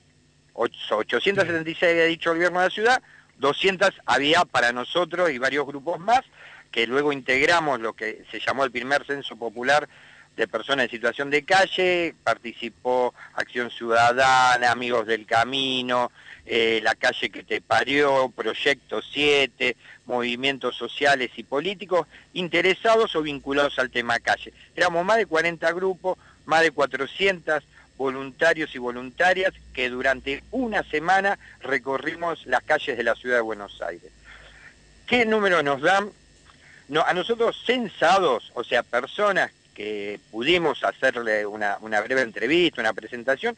876 había dicho el gobierno de la ciudad, 200 había para nosotros y varios grupos más, que luego integramos lo que se llamó el primer censo popular de personas en situación de calle. Participó Acción Ciudadana, Amigos del Camino, La Calle que te parió, Proyecto 7, movimientos sociales y políticos interesados o vinculados al tema calle. Éramos más de 40 grupos, más de 400 voluntarios y voluntarias que durante una semana recorrimos las calles de la ciudad de Buenos Aires. ¿Qué números nos dan? No, a nosotros censados, o sea, personas que pudimos hacerle una breve entrevista, una presentación,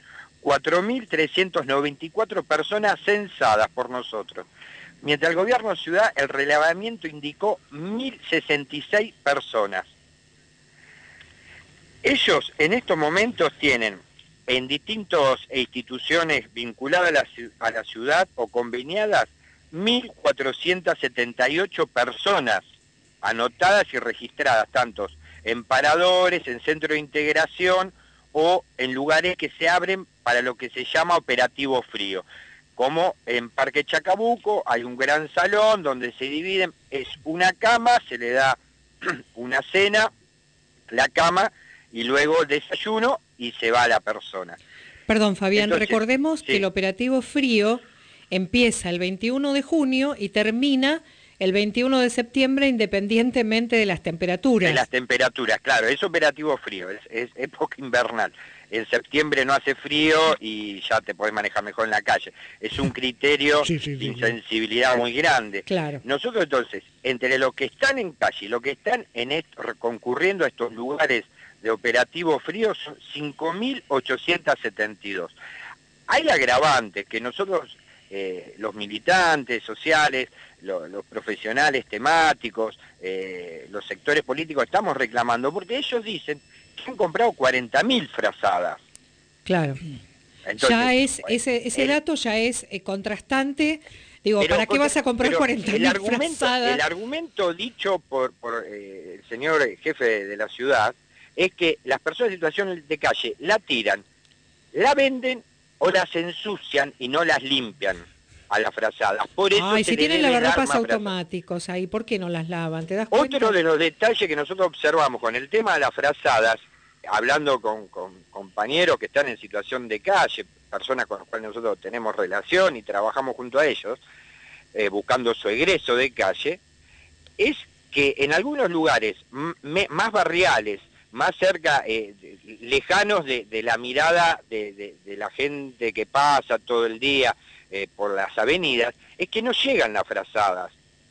4.394 personas censadas por nosotros. Mientras el gobierno de ciudad, el relevamiento indicó 1.066 personas. Ellos en estos momentos tienen en distintas instituciones vinculadas a la ciudad o conveniadas 1.478 personas anotadas y registradas, tanto en paradores, en centro de integración o en lugares que se abren para lo que se llama operativo frío. Como en Parque Chacabuco hay un gran salón donde se dividen, es una cama, se le da una cena, la cama, y luego el desayuno y se va la persona. Perdón, Fabián, Entonces, recordemos sí, que el operativo frío empieza el 21 de junio y termina el 21 de septiembre independientemente de las temperaturas. de las temperaturas, claro, es operativo frío, es época invernal. En septiembre no hace frío y ya te podés manejar mejor en la calle. Es un criterio de insensibilidad muy grande. Claro. Nosotros entonces, entre los que están en calle y los que están concurriendo a estos lugares de operativo frío, son 5.872. Hay agravantes que nosotros, los militantes sociales, los profesionales temáticos, los sectores políticos, estamos reclamando, porque ellos dicen que han comprado 40.000 frazadas. Claro. Entonces, ya es ese dato ya es contrastante. Digo, pero, ¿para qué vas a comprar 40.000 frazadas? El argumento dicho por el señor jefe de la ciudad es que las personas en situación de calle la tiran, la venden o las ensucian y no las limpian a las frazadas. Por eso ay, si tienen lavarropas automáticos ahí, ¿por qué no las lavan? ¿Te das cuenta? Otro de los detalles que nosotros observamos con el tema de las frazadas, hablando con compañeros que están en situación de calle, personas con las cuales nosotros tenemos relación y trabajamos junto a ellos, buscando su egreso de calle, es que en algunos lugares más barriales, más cerca, lejanos de la mirada de la gente que pasa todo el día por las avenidas, es que no llegan las frazadas.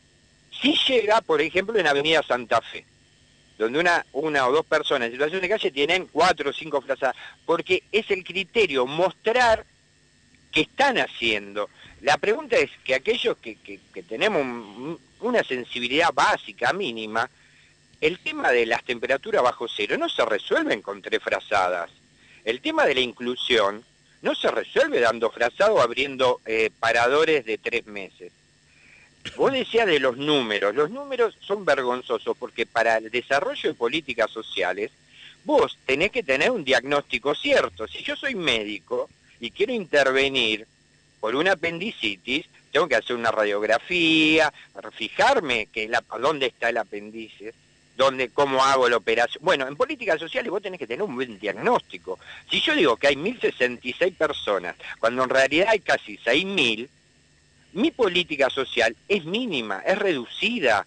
Sí llega, por ejemplo, en Avenida Santa Fe, donde una o dos personas en situación de calle tienen 4 o 5 frazadas, porque es el criterio mostrar que están haciendo. La pregunta es que aquellos que tenemos una sensibilidad básica, mínima, el tema de las temperaturas bajo cero no se resuelven con 3 frazadas. El tema de la inclusión no se resuelve dando frazado o abriendo paradores de 3 meses. Vos decías de los números son vergonzosos porque para el desarrollo de políticas sociales vos tenés que tener un diagnóstico cierto. Si yo soy médico y quiero intervenir por una apendicitis, tengo que hacer una radiografía, fijarme dónde está el apéndice, cómo hago la operación. Bueno, en políticas sociales vos tenés que tener un buen diagnóstico. Si yo digo que hay 1.066 personas, cuando en realidad hay casi 6.000, mi política social es mínima, es reducida,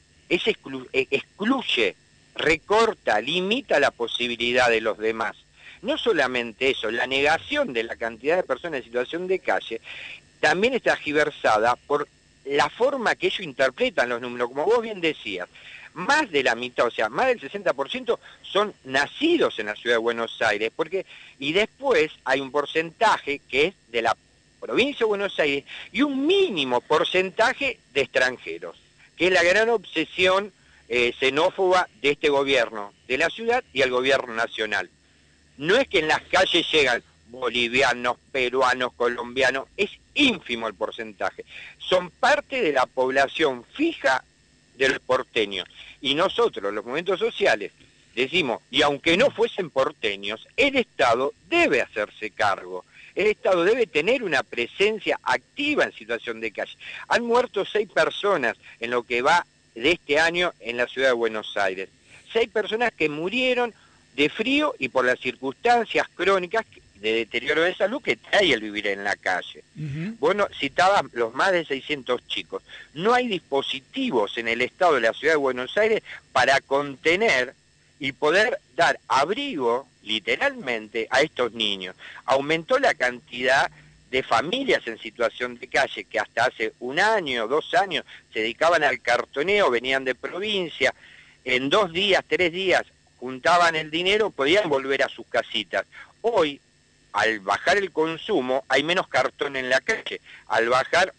excluye, recorta, limita la posibilidad de los demás. No solamente eso, la negación de la cantidad de personas en situación de calle también está tergiversada por la forma que ellos interpretan los números. Como vos bien decías, más de la mitad, o sea, más del 60% son nacidos en la ciudad de Buenos Aires, y después hay un porcentaje que es de la provincia de Buenos Aires y un mínimo porcentaje de extranjeros, que es la gran obsesión xenófoba de este gobierno, de la ciudad y el gobierno nacional. No es que en las calles llegan bolivianos, peruanos, colombianos, es ínfimo el porcentaje. Son parte de la población fija de los porteños. Y nosotros, los movimientos sociales, decimos, y aunque no fuesen porteños, el Estado debe hacerse cargo. El Estado debe tener una presencia activa en situación de calle. Han muerto 6 personas en lo que va de este año en la ciudad de Buenos Aires. 6 personas que murieron de frío y por las circunstancias crónicas de deterioro de salud que trae el vivir en la calle. Bueno, citabas los más de 600 chicos. No hay dispositivos en el Estado de la ciudad de Buenos Aires para contener y poder dar abrigo, literalmente, a estos niños. Aumentó la cantidad de familias en situación de calle que hasta hace 1 año, 2 años, se dedicaban al cartoneo, venían de provincia, en 2 días, 3 días, juntaban el dinero, podían volver a sus casitas. Hoy, al bajar el consumo, hay menos cartón en la calle. Al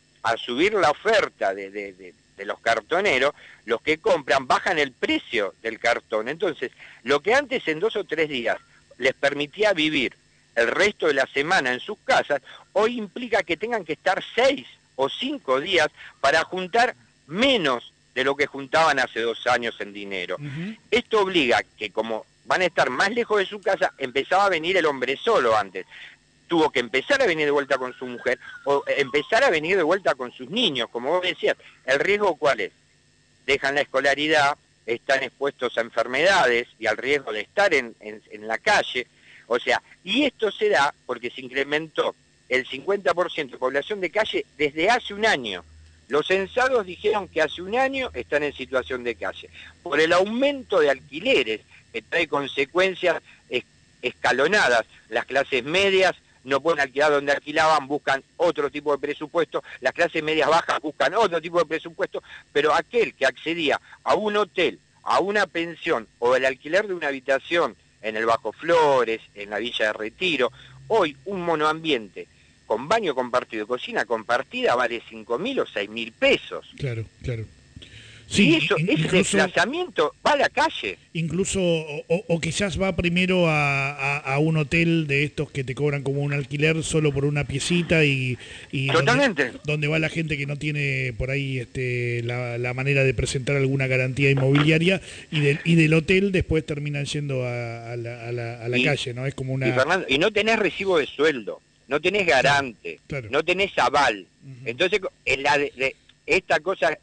subir la oferta de los cartoneros, los que compran bajan el precio del cartón. Entonces, lo que antes en 2 o 3 días les permitía vivir el resto de la semana en sus casas, hoy implica que tengan que estar 6 o 5 días para juntar menos de lo que juntaban hace 2 años en dinero. Esto obliga que, como van a estar más lejos de su casa. Empezaba a venir el hombre solo antes. Tuvo que empezar a venir de vuelta con su mujer o empezar a venir de vuelta con sus niños. Como vos decías, ¿el riesgo cuál es? Dejan la escolaridad, están expuestos a enfermedades y al riesgo de estar en la calle. O sea, y esto se da porque se incrementó el 50% de población de calle desde hace un año. Los censados dijeron que hace un año están en situación de calle. Por el aumento de alquileres, que trae consecuencias escalonadas. Las clases medias no pueden alquilar donde alquilaban, buscan otro tipo de presupuesto, las clases medias bajas buscan otro tipo de presupuesto, pero aquel que accedía a un hotel, a una pensión o el alquiler de una habitación en el Bajo Flores, en la Villa de Retiro, hoy un monoambiente con baño compartido y cocina compartida vale 5.000 o 6.000 pesos. Claro. Sí, y eso, ese desplazamiento va a la calle. Incluso, o quizás va primero a un hotel de estos que te cobran como un alquiler solo por una piecita y totalmente. Donde va la gente que no tiene por ahí la manera de presentar alguna garantía inmobiliaria y del hotel después terminan yendo a la calle, ¿no? Es como una... Y Fernando, y no tenés recibo de sueldo, no tenés garante, claro. No tenés aval. Entonces, esta cosa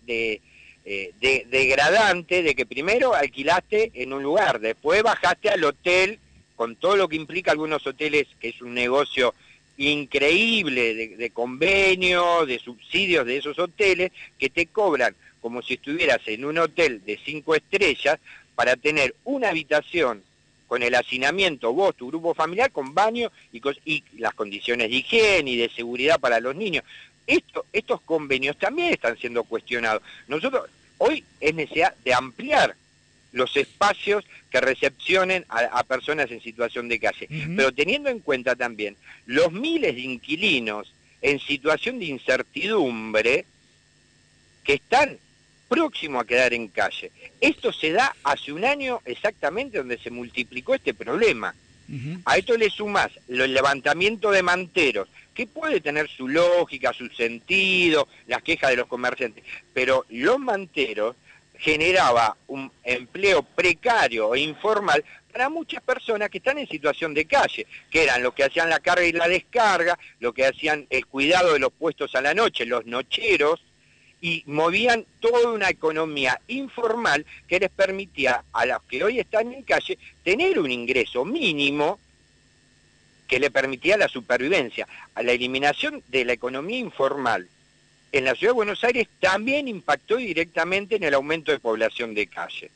degradante de que primero alquilaste en un lugar, después bajaste al hotel, con todo lo que implica algunos hoteles, que es un negocio increíble de convenio, de subsidios de esos hoteles, que te cobran como si estuvieras en un hotel de 5 estrellas para tener una habitación con el hacinamiento, vos, tu grupo familiar, con baño y las condiciones de higiene y de seguridad para los niños. Estos convenios también están siendo cuestionados. Nosotros hoy es necesidad de ampliar los espacios que recepcionen a personas en situación de calle, pero teniendo en cuenta también los miles de inquilinos en situación de incertidumbre que están próximos a quedar en calle. Esto se da hace un año exactamente donde se multiplicó este problema. A esto le sumás el levantamiento de manteros, que puede tener su lógica, su sentido, las quejas de los comerciantes, pero los manteros generaba un empleo precario e informal para muchas personas que están en situación de calle, que eran los que hacían la carga y la descarga, los que hacían el cuidado de los puestos a la noche, los nocheros, y movían toda una economía informal que les permitía a los que hoy están en calle tener un ingreso mínimo que le permitía la supervivencia. A la eliminación de la economía informal en la Ciudad de Buenos Aires también impactó directamente en el aumento de población de calle.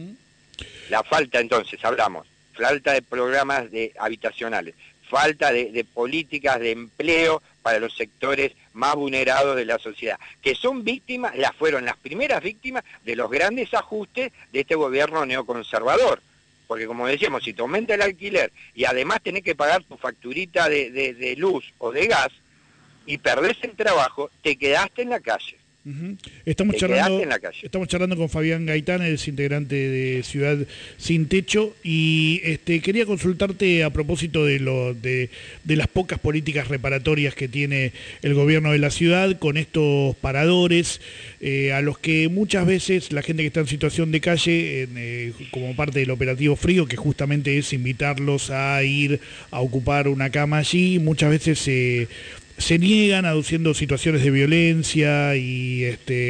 La falta, entonces, hablamos, falta de programas habitacionales, falta de políticas de empleo para los sectores más vulnerados de la sociedad, que son víctimas, fueron las primeras víctimas de los grandes ajustes de este gobierno neoconservador. Porque como decíamos, si te aumenta el alquiler y además tenés que pagar tu facturita de luz o de gas y perdés el trabajo, te quedaste en la calle. Estamos charlando con Fabián Gaitán, es integrante de Ciudad Sin Techo, y quería consultarte a propósito de las pocas políticas reparatorias que tiene el gobierno de la ciudad con estos paradores, a los que muchas veces la gente que está en situación de calle, como parte del operativo Frío, que justamente es invitarlos a ir a ocupar una cama allí, muchas veces se niegan, aduciendo situaciones de violencia y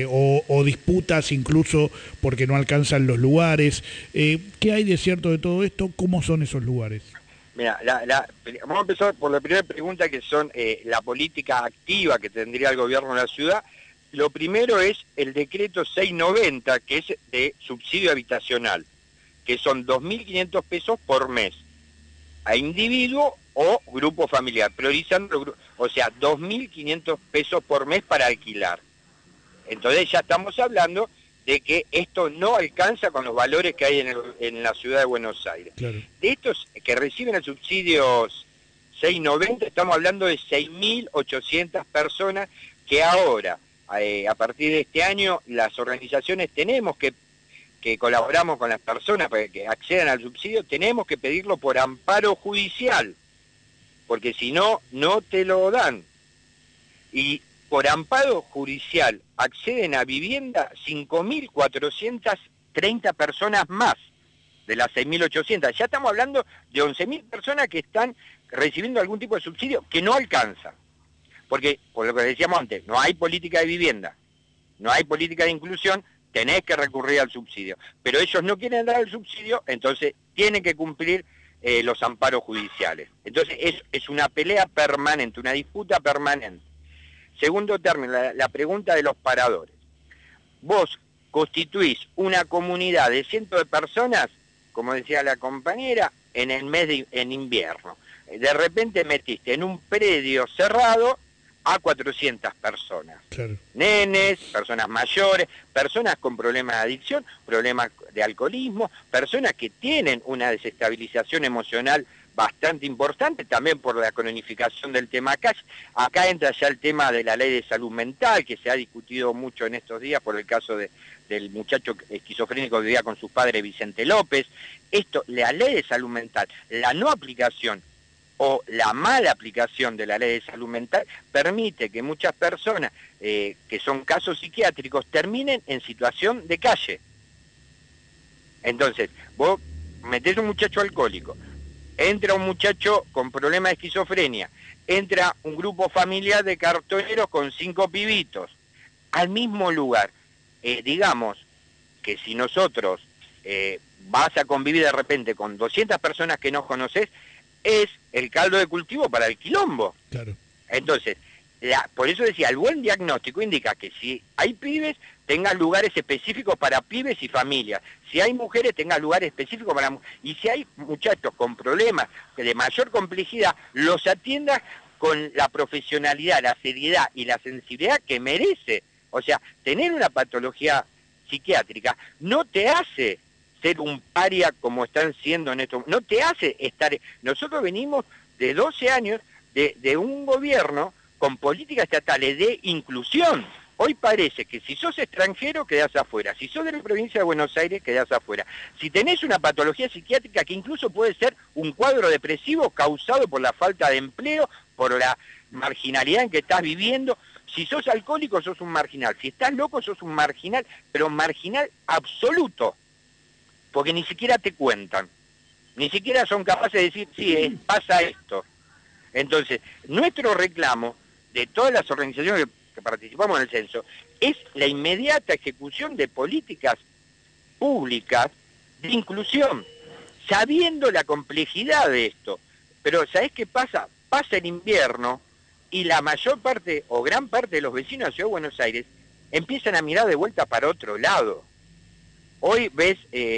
o disputas incluso porque no alcanzan los lugares. ¿Qué hay de cierto de todo esto? ¿Cómo son esos lugares? Mira, vamos a empezar por la primera pregunta, que son la política activa que tendría el gobierno de la ciudad. Lo primero es el decreto 690, que es de subsidio habitacional, que son 2.500 pesos por mes a individuo o grupo familiar, priorizando, o sea, 2.500 pesos por mes para alquilar. Entonces ya estamos hablando de que esto no alcanza con los valores que hay en la ciudad de Buenos Aires. Claro. De estos que reciben el subsidio 690, estamos hablando de 6.800 personas que ahora, a partir de este año, las organizaciones tenemos que colaboramos con las personas para que accedan al subsidio, tenemos que pedirlo por amparo judicial, porque si no, no te lo dan. Y por amparo judicial acceden a vivienda 5.430 personas más. de las 6.800. Ya estamos hablando de 11.000 personas que están recibiendo algún tipo de subsidio que no alcanza. Porque, por lo que decíamos antes, no hay política de vivienda, no hay política de inclusión, tenés que recurrir al subsidio. Pero ellos no quieren dar el subsidio, entonces tienen que cumplir los amparos judiciales. Entonces es una pelea permanente, una disputa permanente. Segundo término, la pregunta de los paradores. Vos constituís una comunidad de cientos de personas, como decía la compañera, en el mes en invierno. De repente metiste en un predio cerrado a 400 personas. Claro. Nenes, personas mayores, personas con problemas de adicción, problemas de alcoholismo, personas que tienen una desestabilización emocional bastante importante, también por la cronificación del tema calle. Acá entra ya el tema de la ley de salud mental, que se ha discutido mucho en estos días por el caso del muchacho esquizofrénico que vivía con su padre Vicente López. La ley de salud mental, la no aplicación o la mala aplicación de la ley de salud mental permite que muchas personas que son casos psiquiátricos terminen en situación de calle. Entonces, vos metés un muchacho alcohólico, entra un muchacho con problemas de esquizofrenia, entra un grupo familiar de cartoneros con 5 pibitos al mismo lugar. Digamos que si nosotros vas a convivir de repente con 200 personas que no conoces, es el caldo de cultivo para el quilombo. Claro. Entonces, por eso decía, el buen diagnóstico indica que si hay pibes, tengan lugares específicos para pibes y familias. Si hay mujeres, tengan lugares específicos para mujeres. Y si hay muchachos con problemas de mayor complejidad, los atiendas con la profesionalidad, la seriedad y la sensibilidad que merece. O sea, tener una patología psiquiátrica no te hace ser un paria como están siendo en esto, no te hace estar... Nosotros venimos de 12 años de un gobierno con políticas estatales de inclusión. Hoy parece que si sos extranjero quedás afuera, si sos de la provincia de Buenos Aires quedás afuera. Si tenés una patología psiquiátrica que incluso puede ser un cuadro depresivo causado por la falta de empleo, por la marginalidad en que estás viviendo, si sos alcohólico sos un marginal, si estás loco sos un marginal, pero marginal absoluto. Porque ni siquiera te cuentan, ni siquiera son capaces de decir, sí, pasa esto. Entonces, nuestro reclamo de todas las organizaciones que participamos en el censo es la inmediata ejecución de políticas públicas de inclusión, sabiendo la complejidad de esto. Pero ¿sabés qué pasa? Pasa el invierno y la mayor parte o gran parte de los vecinos de la Ciudad de Buenos Aires empiezan a mirar de vuelta para otro lado. Hoy ves...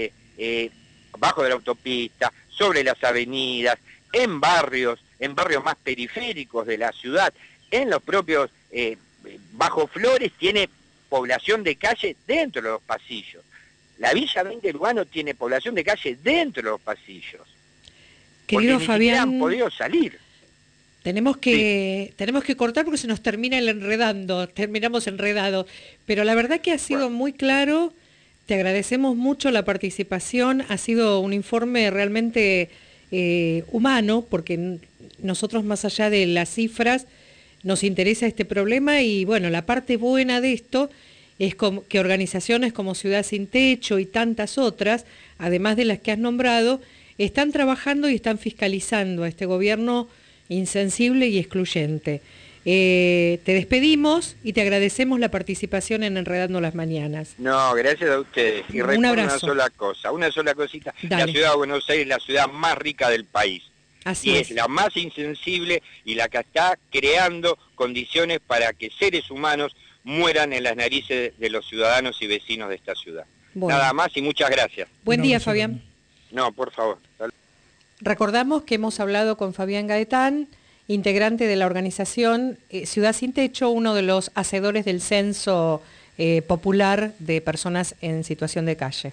bajo de la autopista, sobre las avenidas, en barrios más periféricos de la ciudad, en los propios Bajo Flores tiene población de calle dentro de los pasillos. La Villa 20 Urbano tiene población de calle dentro de los pasillos. Querido porque Fabián, ni siquiera han podido salir. Tenemos que cortar porque se nos termina terminamos enredados. Pero la verdad que ha sido muy claro. Te agradecemos mucho la participación, ha sido un informe realmente humano, porque nosotros más allá de las cifras nos interesa este problema y bueno, la parte buena de esto es que organizaciones como Ciudad Sin Techo y tantas otras, además de las que has nombrado, están trabajando y están fiscalizando a este gobierno insensible y excluyente. Te despedimos y te agradecemos la participación en Enredando las Mañanas. No, gracias a ustedes. Y recuerdo una sola cosita. Dale. La ciudad de Buenos Aires es la ciudad más rica del país. Así es. Es la más insensible y la que está creando condiciones para que seres humanos mueran en las narices de los ciudadanos y vecinos de esta ciudad. Bueno. Nada más y muchas gracias. Buen día, Fabián. No, por favor. Recordamos que hemos hablado con Fabián Gaetán, integrante de la organización Ciudad Sin Techo, uno de los hacedores del censo popular de personas en situación de calle.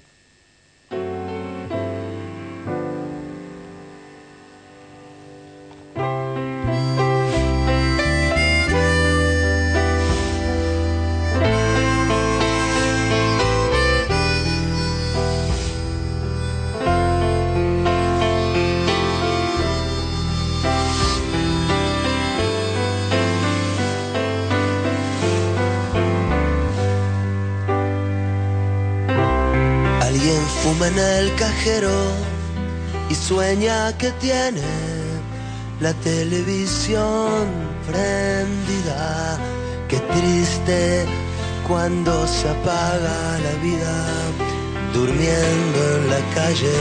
fuma en el cajero y sueña que tiene la televisión prendida. Qué triste cuando se apaga la vida durmiendo en la calle.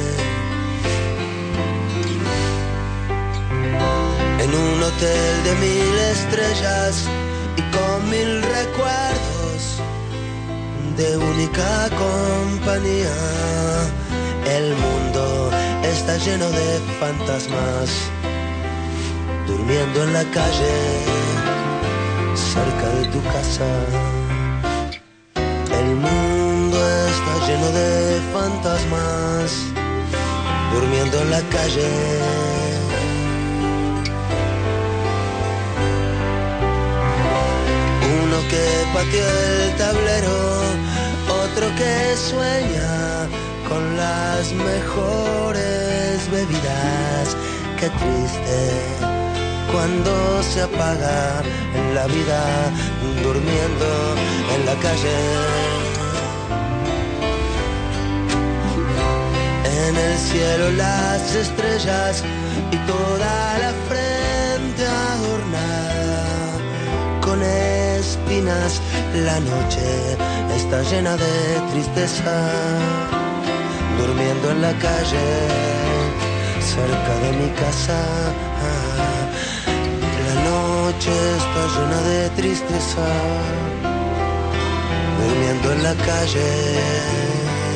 En un hotel de 1000 estrellas y con 1000 recuerdos de única compañía. El mundo está lleno de fantasmas durmiendo en la calle cerca de tu casa. El mundo está lleno de fantasmas durmiendo en la calle. Uno que pateó el tablero, otro que sueña con las mejores bebidas. Qué triste cuando se apaga la vida durmiendo en la calle. En el cielo las estrellas y toda la frente adornada con espinas. La noche está llena de tristeza durmiendo en la calle cerca de mi casa. La noche está llena de tristeza durmiendo en la calle.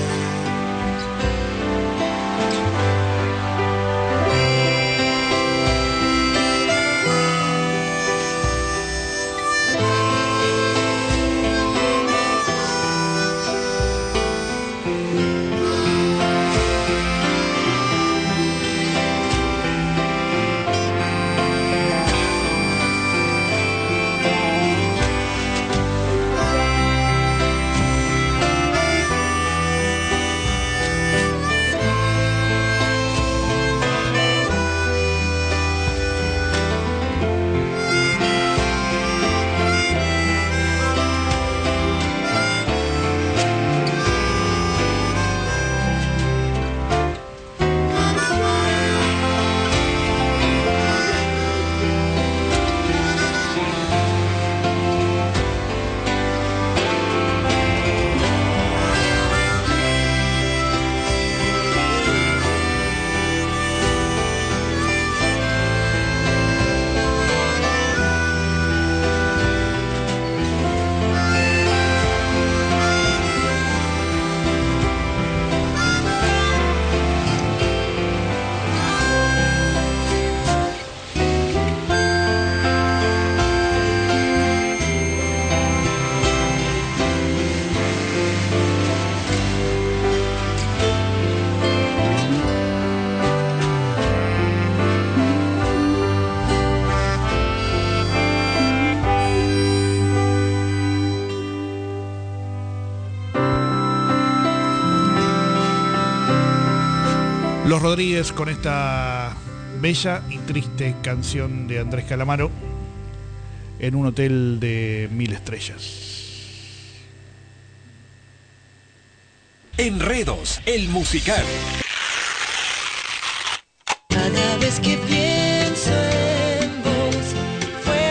Los Rodríguez con esta bella y triste canción de Andrés Calamaro en un hotel de 1000 estrellas. Enredos, el musical. Cada vez que pienso en vos, fue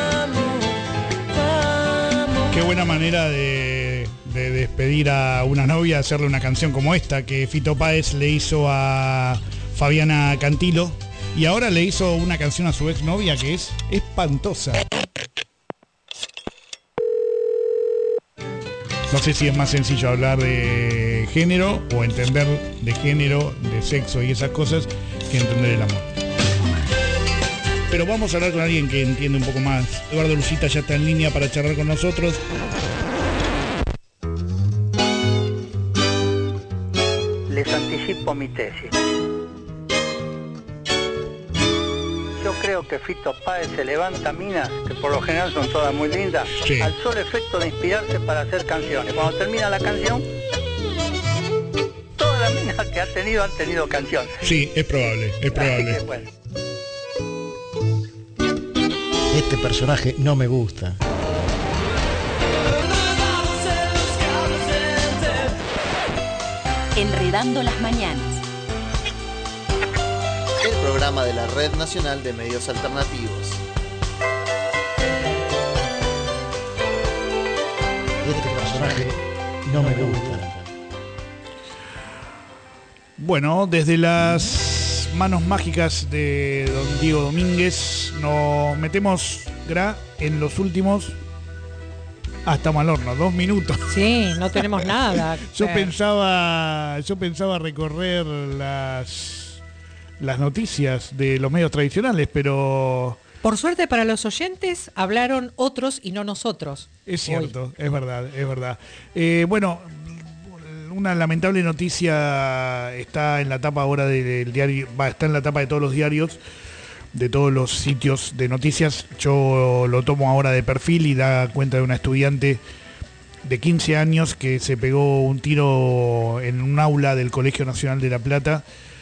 amor. Qué buena manera de despedir a una novia, hacerle una canción como esta que Fito Páez le hizo a Fabiana Cantilo, y ahora le hizo una canción a su exnovia que es espantosa. No sé si es más sencillo hablar de género o entender de género, de sexo y esas cosas, que entender el amor. Pero vamos a hablar con alguien que entiende un poco más. Eduardo Lucita ya está en línea para charlar con nosotros. Les anticipo mi tesis. Yo creo que Fito Páez se levanta minas, que por lo general son todas muy lindas, sí, al solo efecto de inspirarse para hacer canciones. Cuando termina la canción, todas las minas que ha tenido han tenido canciones. Sí, es probable, es probable. Así que, bueno. Este personaje no me gusta. Enredando las mañanas. El programa de la Red Nacional de Medios Alternativos. Este personaje no me gusta. Bueno, desde las manos mágicas de don Diego Domínguez nos metemos en los últimos hasta Malorno, 2 minutos. Sí, no tenemos nada. Yo pensaba recorrer las noticias de los medios tradicionales, pero por suerte para los oyentes hablaron otros y no nosotros. Es cierto, hoy. Es verdad. Bueno, una lamentable noticia está en la tapa ahora del diario, está en la tapa de todos los diarios, de todos los sitios de noticias. Yo lo tomo ahora de perfil y da cuenta de una estudiante de 15 años que se pegó un tiro en un aula del Colegio Nacional de La Plata.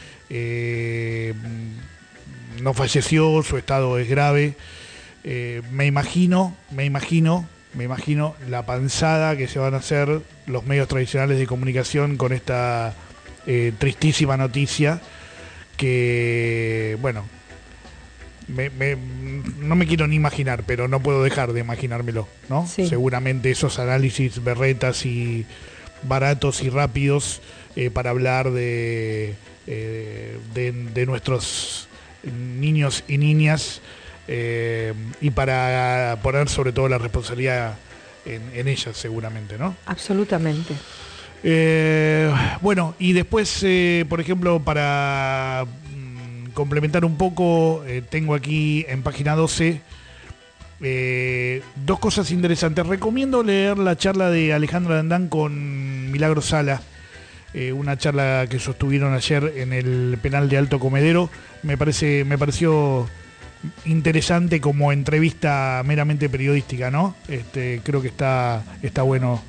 No falleció, su estado es grave. Me imagino la panzada que se van a hacer los medios tradicionales de comunicación con esta tristísima noticia que, bueno, no me quiero ni imaginar, pero no puedo dejar de imaginármelo, ¿no? Sí. Seguramente esos análisis berretas y baratos y rápidos para hablar de nuestros niños y niñas y para poner sobre todo la responsabilidad en ellas seguramente, ¿no? Absolutamente. Bueno, y después, por ejemplo, para complementar un poco, tengo aquí en página 12 dos cosas interesantes. Recomiendo leer la charla de Alejandra Dandán con Milagro Sala, una charla que sostuvieron ayer en el penal de Alto Comedero. Me pareció interesante como entrevista meramente periodística, ¿no? Creo que está bueno.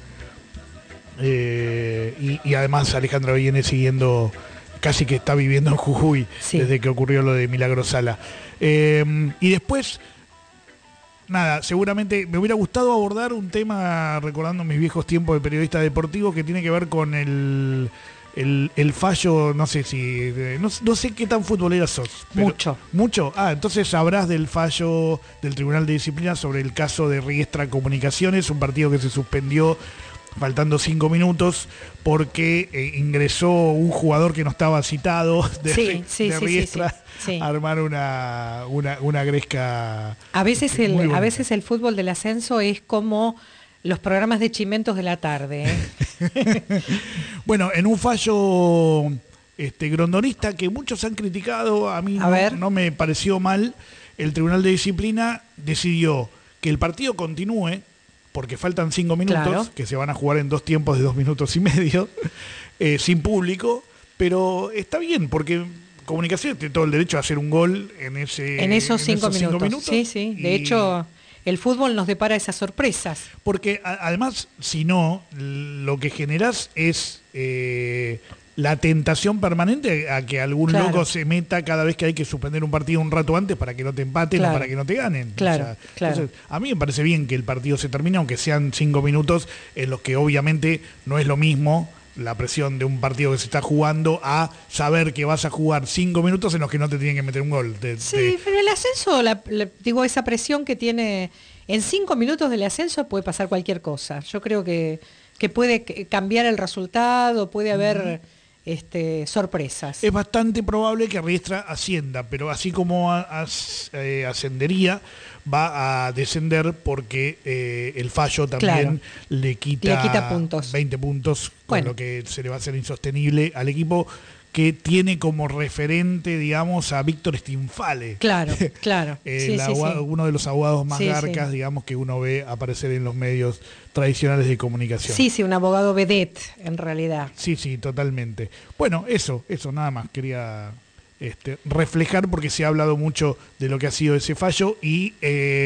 Y además Alejandra viene siguiendo, casi que está viviendo en Jujuy, sí, desde que ocurrió lo de Milagro Sala. Y después, nada, seguramente me hubiera gustado abordar un tema, recordando mis viejos tiempos de periodista deportivo, que tiene que ver con el fallo, no sé si, no sé qué tan futbolera sos. Mucho. Entonces sabrás del fallo del Tribunal de Disciplina sobre el caso de Riestra Comunicaciones, un partido que se suspendió faltando 5 minutos porque ingresó un jugador que no estaba citado de Riestra a armar una gresca. A veces el fútbol del ascenso es como los programas de chimentos de la tarde. Bueno, en un fallo grondonista que muchos han criticado, a mí no me pareció mal, el Tribunal de Disciplina decidió que el partido continúe, porque faltan 5 minutos, claro, que se van a jugar en 2 tiempos de 2 minutos y medio, sin público, pero está bien, porque Comunicaciones tiene todo el derecho a hacer un gol en esos 5 minutos. Sí. De hecho, el fútbol nos depara esas sorpresas. Porque además, si no, lo que generás es la tentación permanente a que algún loco se meta cada vez que hay que suspender un partido un rato antes para que no te empaten o para que no te ganen. Claro. Entonces, a mí me parece bien que el partido se termine, aunque sean 5 minutos en los que obviamente no es lo mismo la presión de un partido que se está jugando a saber que vas a jugar 5 minutos en los que no te tienen que meter un gol. Pero el ascenso, digo, esa presión que tiene en 5 minutos del ascenso puede pasar cualquier cosa. Yo creo que puede cambiar el resultado, puede haber sorpresas. Es bastante probable que Riestra ascienda, pero así como ascendería, va a descender porque el fallo también le quita puntos. 20 puntos, con lo que se le va a hacer insostenible al equipo que tiene como referente, digamos, a Víctor Stinfale. Claro. Uno de los abogados más garcas, digamos, que uno ve aparecer en los medios tradicionales de comunicación. Sí, un abogado vedette, en realidad. Sí, totalmente. Bueno, eso nada más. Quería reflejar, porque se ha hablado mucho de lo que ha sido ese fallo y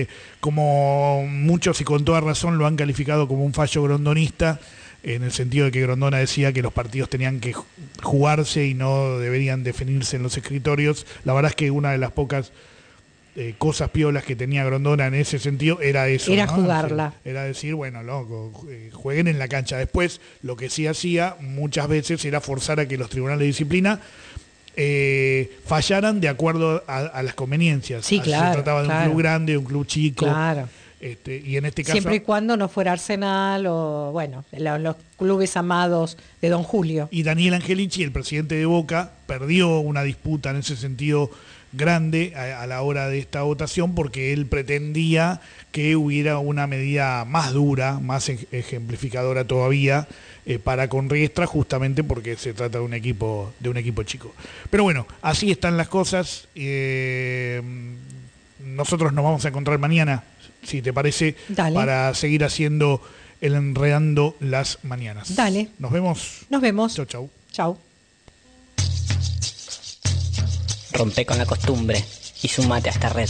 como muchos y con toda razón lo han calificado como un fallo grondonista, en el sentido de que Grondona decía que los partidos tenían que jugarse y no deberían definirse en los escritorios. La verdad es que una de las pocas cosas piolas que tenía Grondona en ese sentido era eso. Era ¿no? jugarla. Era decir, bueno, loco, jueguen en la cancha. Después, lo que sí hacía muchas veces era forzar a que los tribunales de disciplina fallaran de acuerdo a las conveniencias. Sí, claro. Se trataba de un club grande, un club chico. Claro. Y en este caso... Siempre y cuando no fuera Arsenal o, bueno, los clubes amados de Don Julio. Y Daniel Angelici, el presidente de Boca, perdió una disputa en ese sentido grande a la hora de esta votación porque él pretendía que hubiera una medida más dura, más ejemplificadora todavía para con Riestra, justamente porque se trata de un equipo chico. Pero bueno, así están las cosas. Nosotros nos vamos a encontrar mañana, si te parece, Dale. para seguir haciendo el Enredando las Mañanas. Dale. Nos vemos. Nos vemos. Chau, chau. Chau. Rompe con la costumbre y sumate a esta red.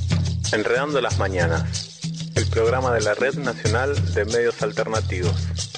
Enredando las Mañanas, el programa de la Red Nacional de Medios Alternativos.